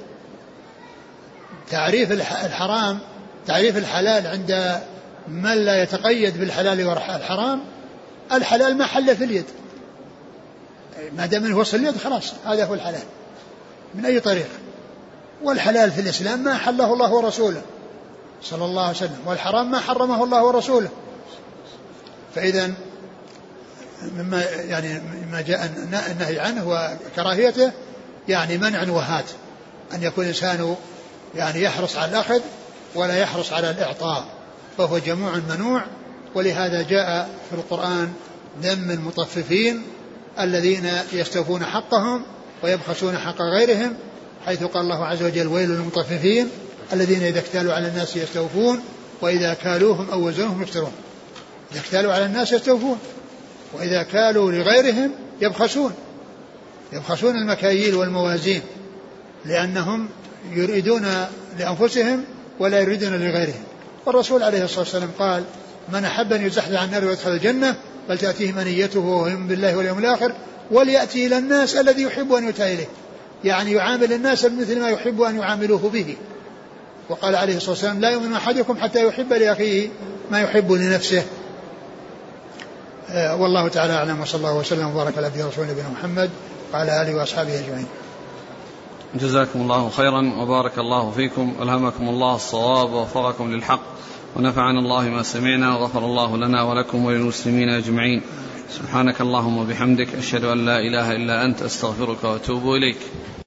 تعريف الحرام تعريف الحلال عند من لا يتقيد بالحلال والحرام، الحلال ما حل في اليد، ما دام انه وصل اليد خلاص هذا هو الحلال من أي طريق. والحلال في الإسلام ما حله الله ورسوله صلى الله عليه وسلم، والحرام ما حرمه الله ورسوله. فإذا مما يعني مما جاء النهي عنه وكراهيته يعني منع وهات، أن يكون الإنسان يعني يحرص على الأخذ ولا يحرص على الإعطاء، فهو جموع منوع. ولهذا جاء في القرآن ذم المطففين الذين يستوفون حقهم ويبخسون حق غيرهم، حيث قال الله عز وجل ويل للمطففين الذين إذا اكتالوا على الناس يستوفون وإذا كالوهم أو وزنوهم يخسرون. إذا اكتالوا على الناس يستوفون، وإذا كالوا لغيرهم يبخسون يبخسون المكاييل والموازين، لأنهم يريدون لأنفسهم ولا يريدون لغيرهم. والرسول عليه الصلاة والسلام قال: من أحب أن يزحزح عن النار ويدخل الجنة فلتأتيه منيته وهو يؤمن بالله واليوم الآخر وليأتي إلى الناس الذي يحب أن يؤتى إليه، يعني يعامل الناس مثل ما يحب أن يعاملوه به. وقال عليه الصلاة والسلام: لا يؤمن أحدكم حتى يحب لأخيه ما يحب لنفسه. آه والله تعالى أعلم، وصلى الله وسلم وبارك على عبده ورسوله نبينا محمد وعلى آله وأصحابه أجمعين. جزاكم الله خيرا وبارك الله فيكم، ألهمكم الله الصواب ووفقكم للحق، ونفعنا الله ما سمعنا، وغفر الله لنا ولكم وللمسلمين أجمعين. سبحانك اللهم وبحمدك، أشهد أن لا إله إلا أنت، أستغفرك وأتوب إليك.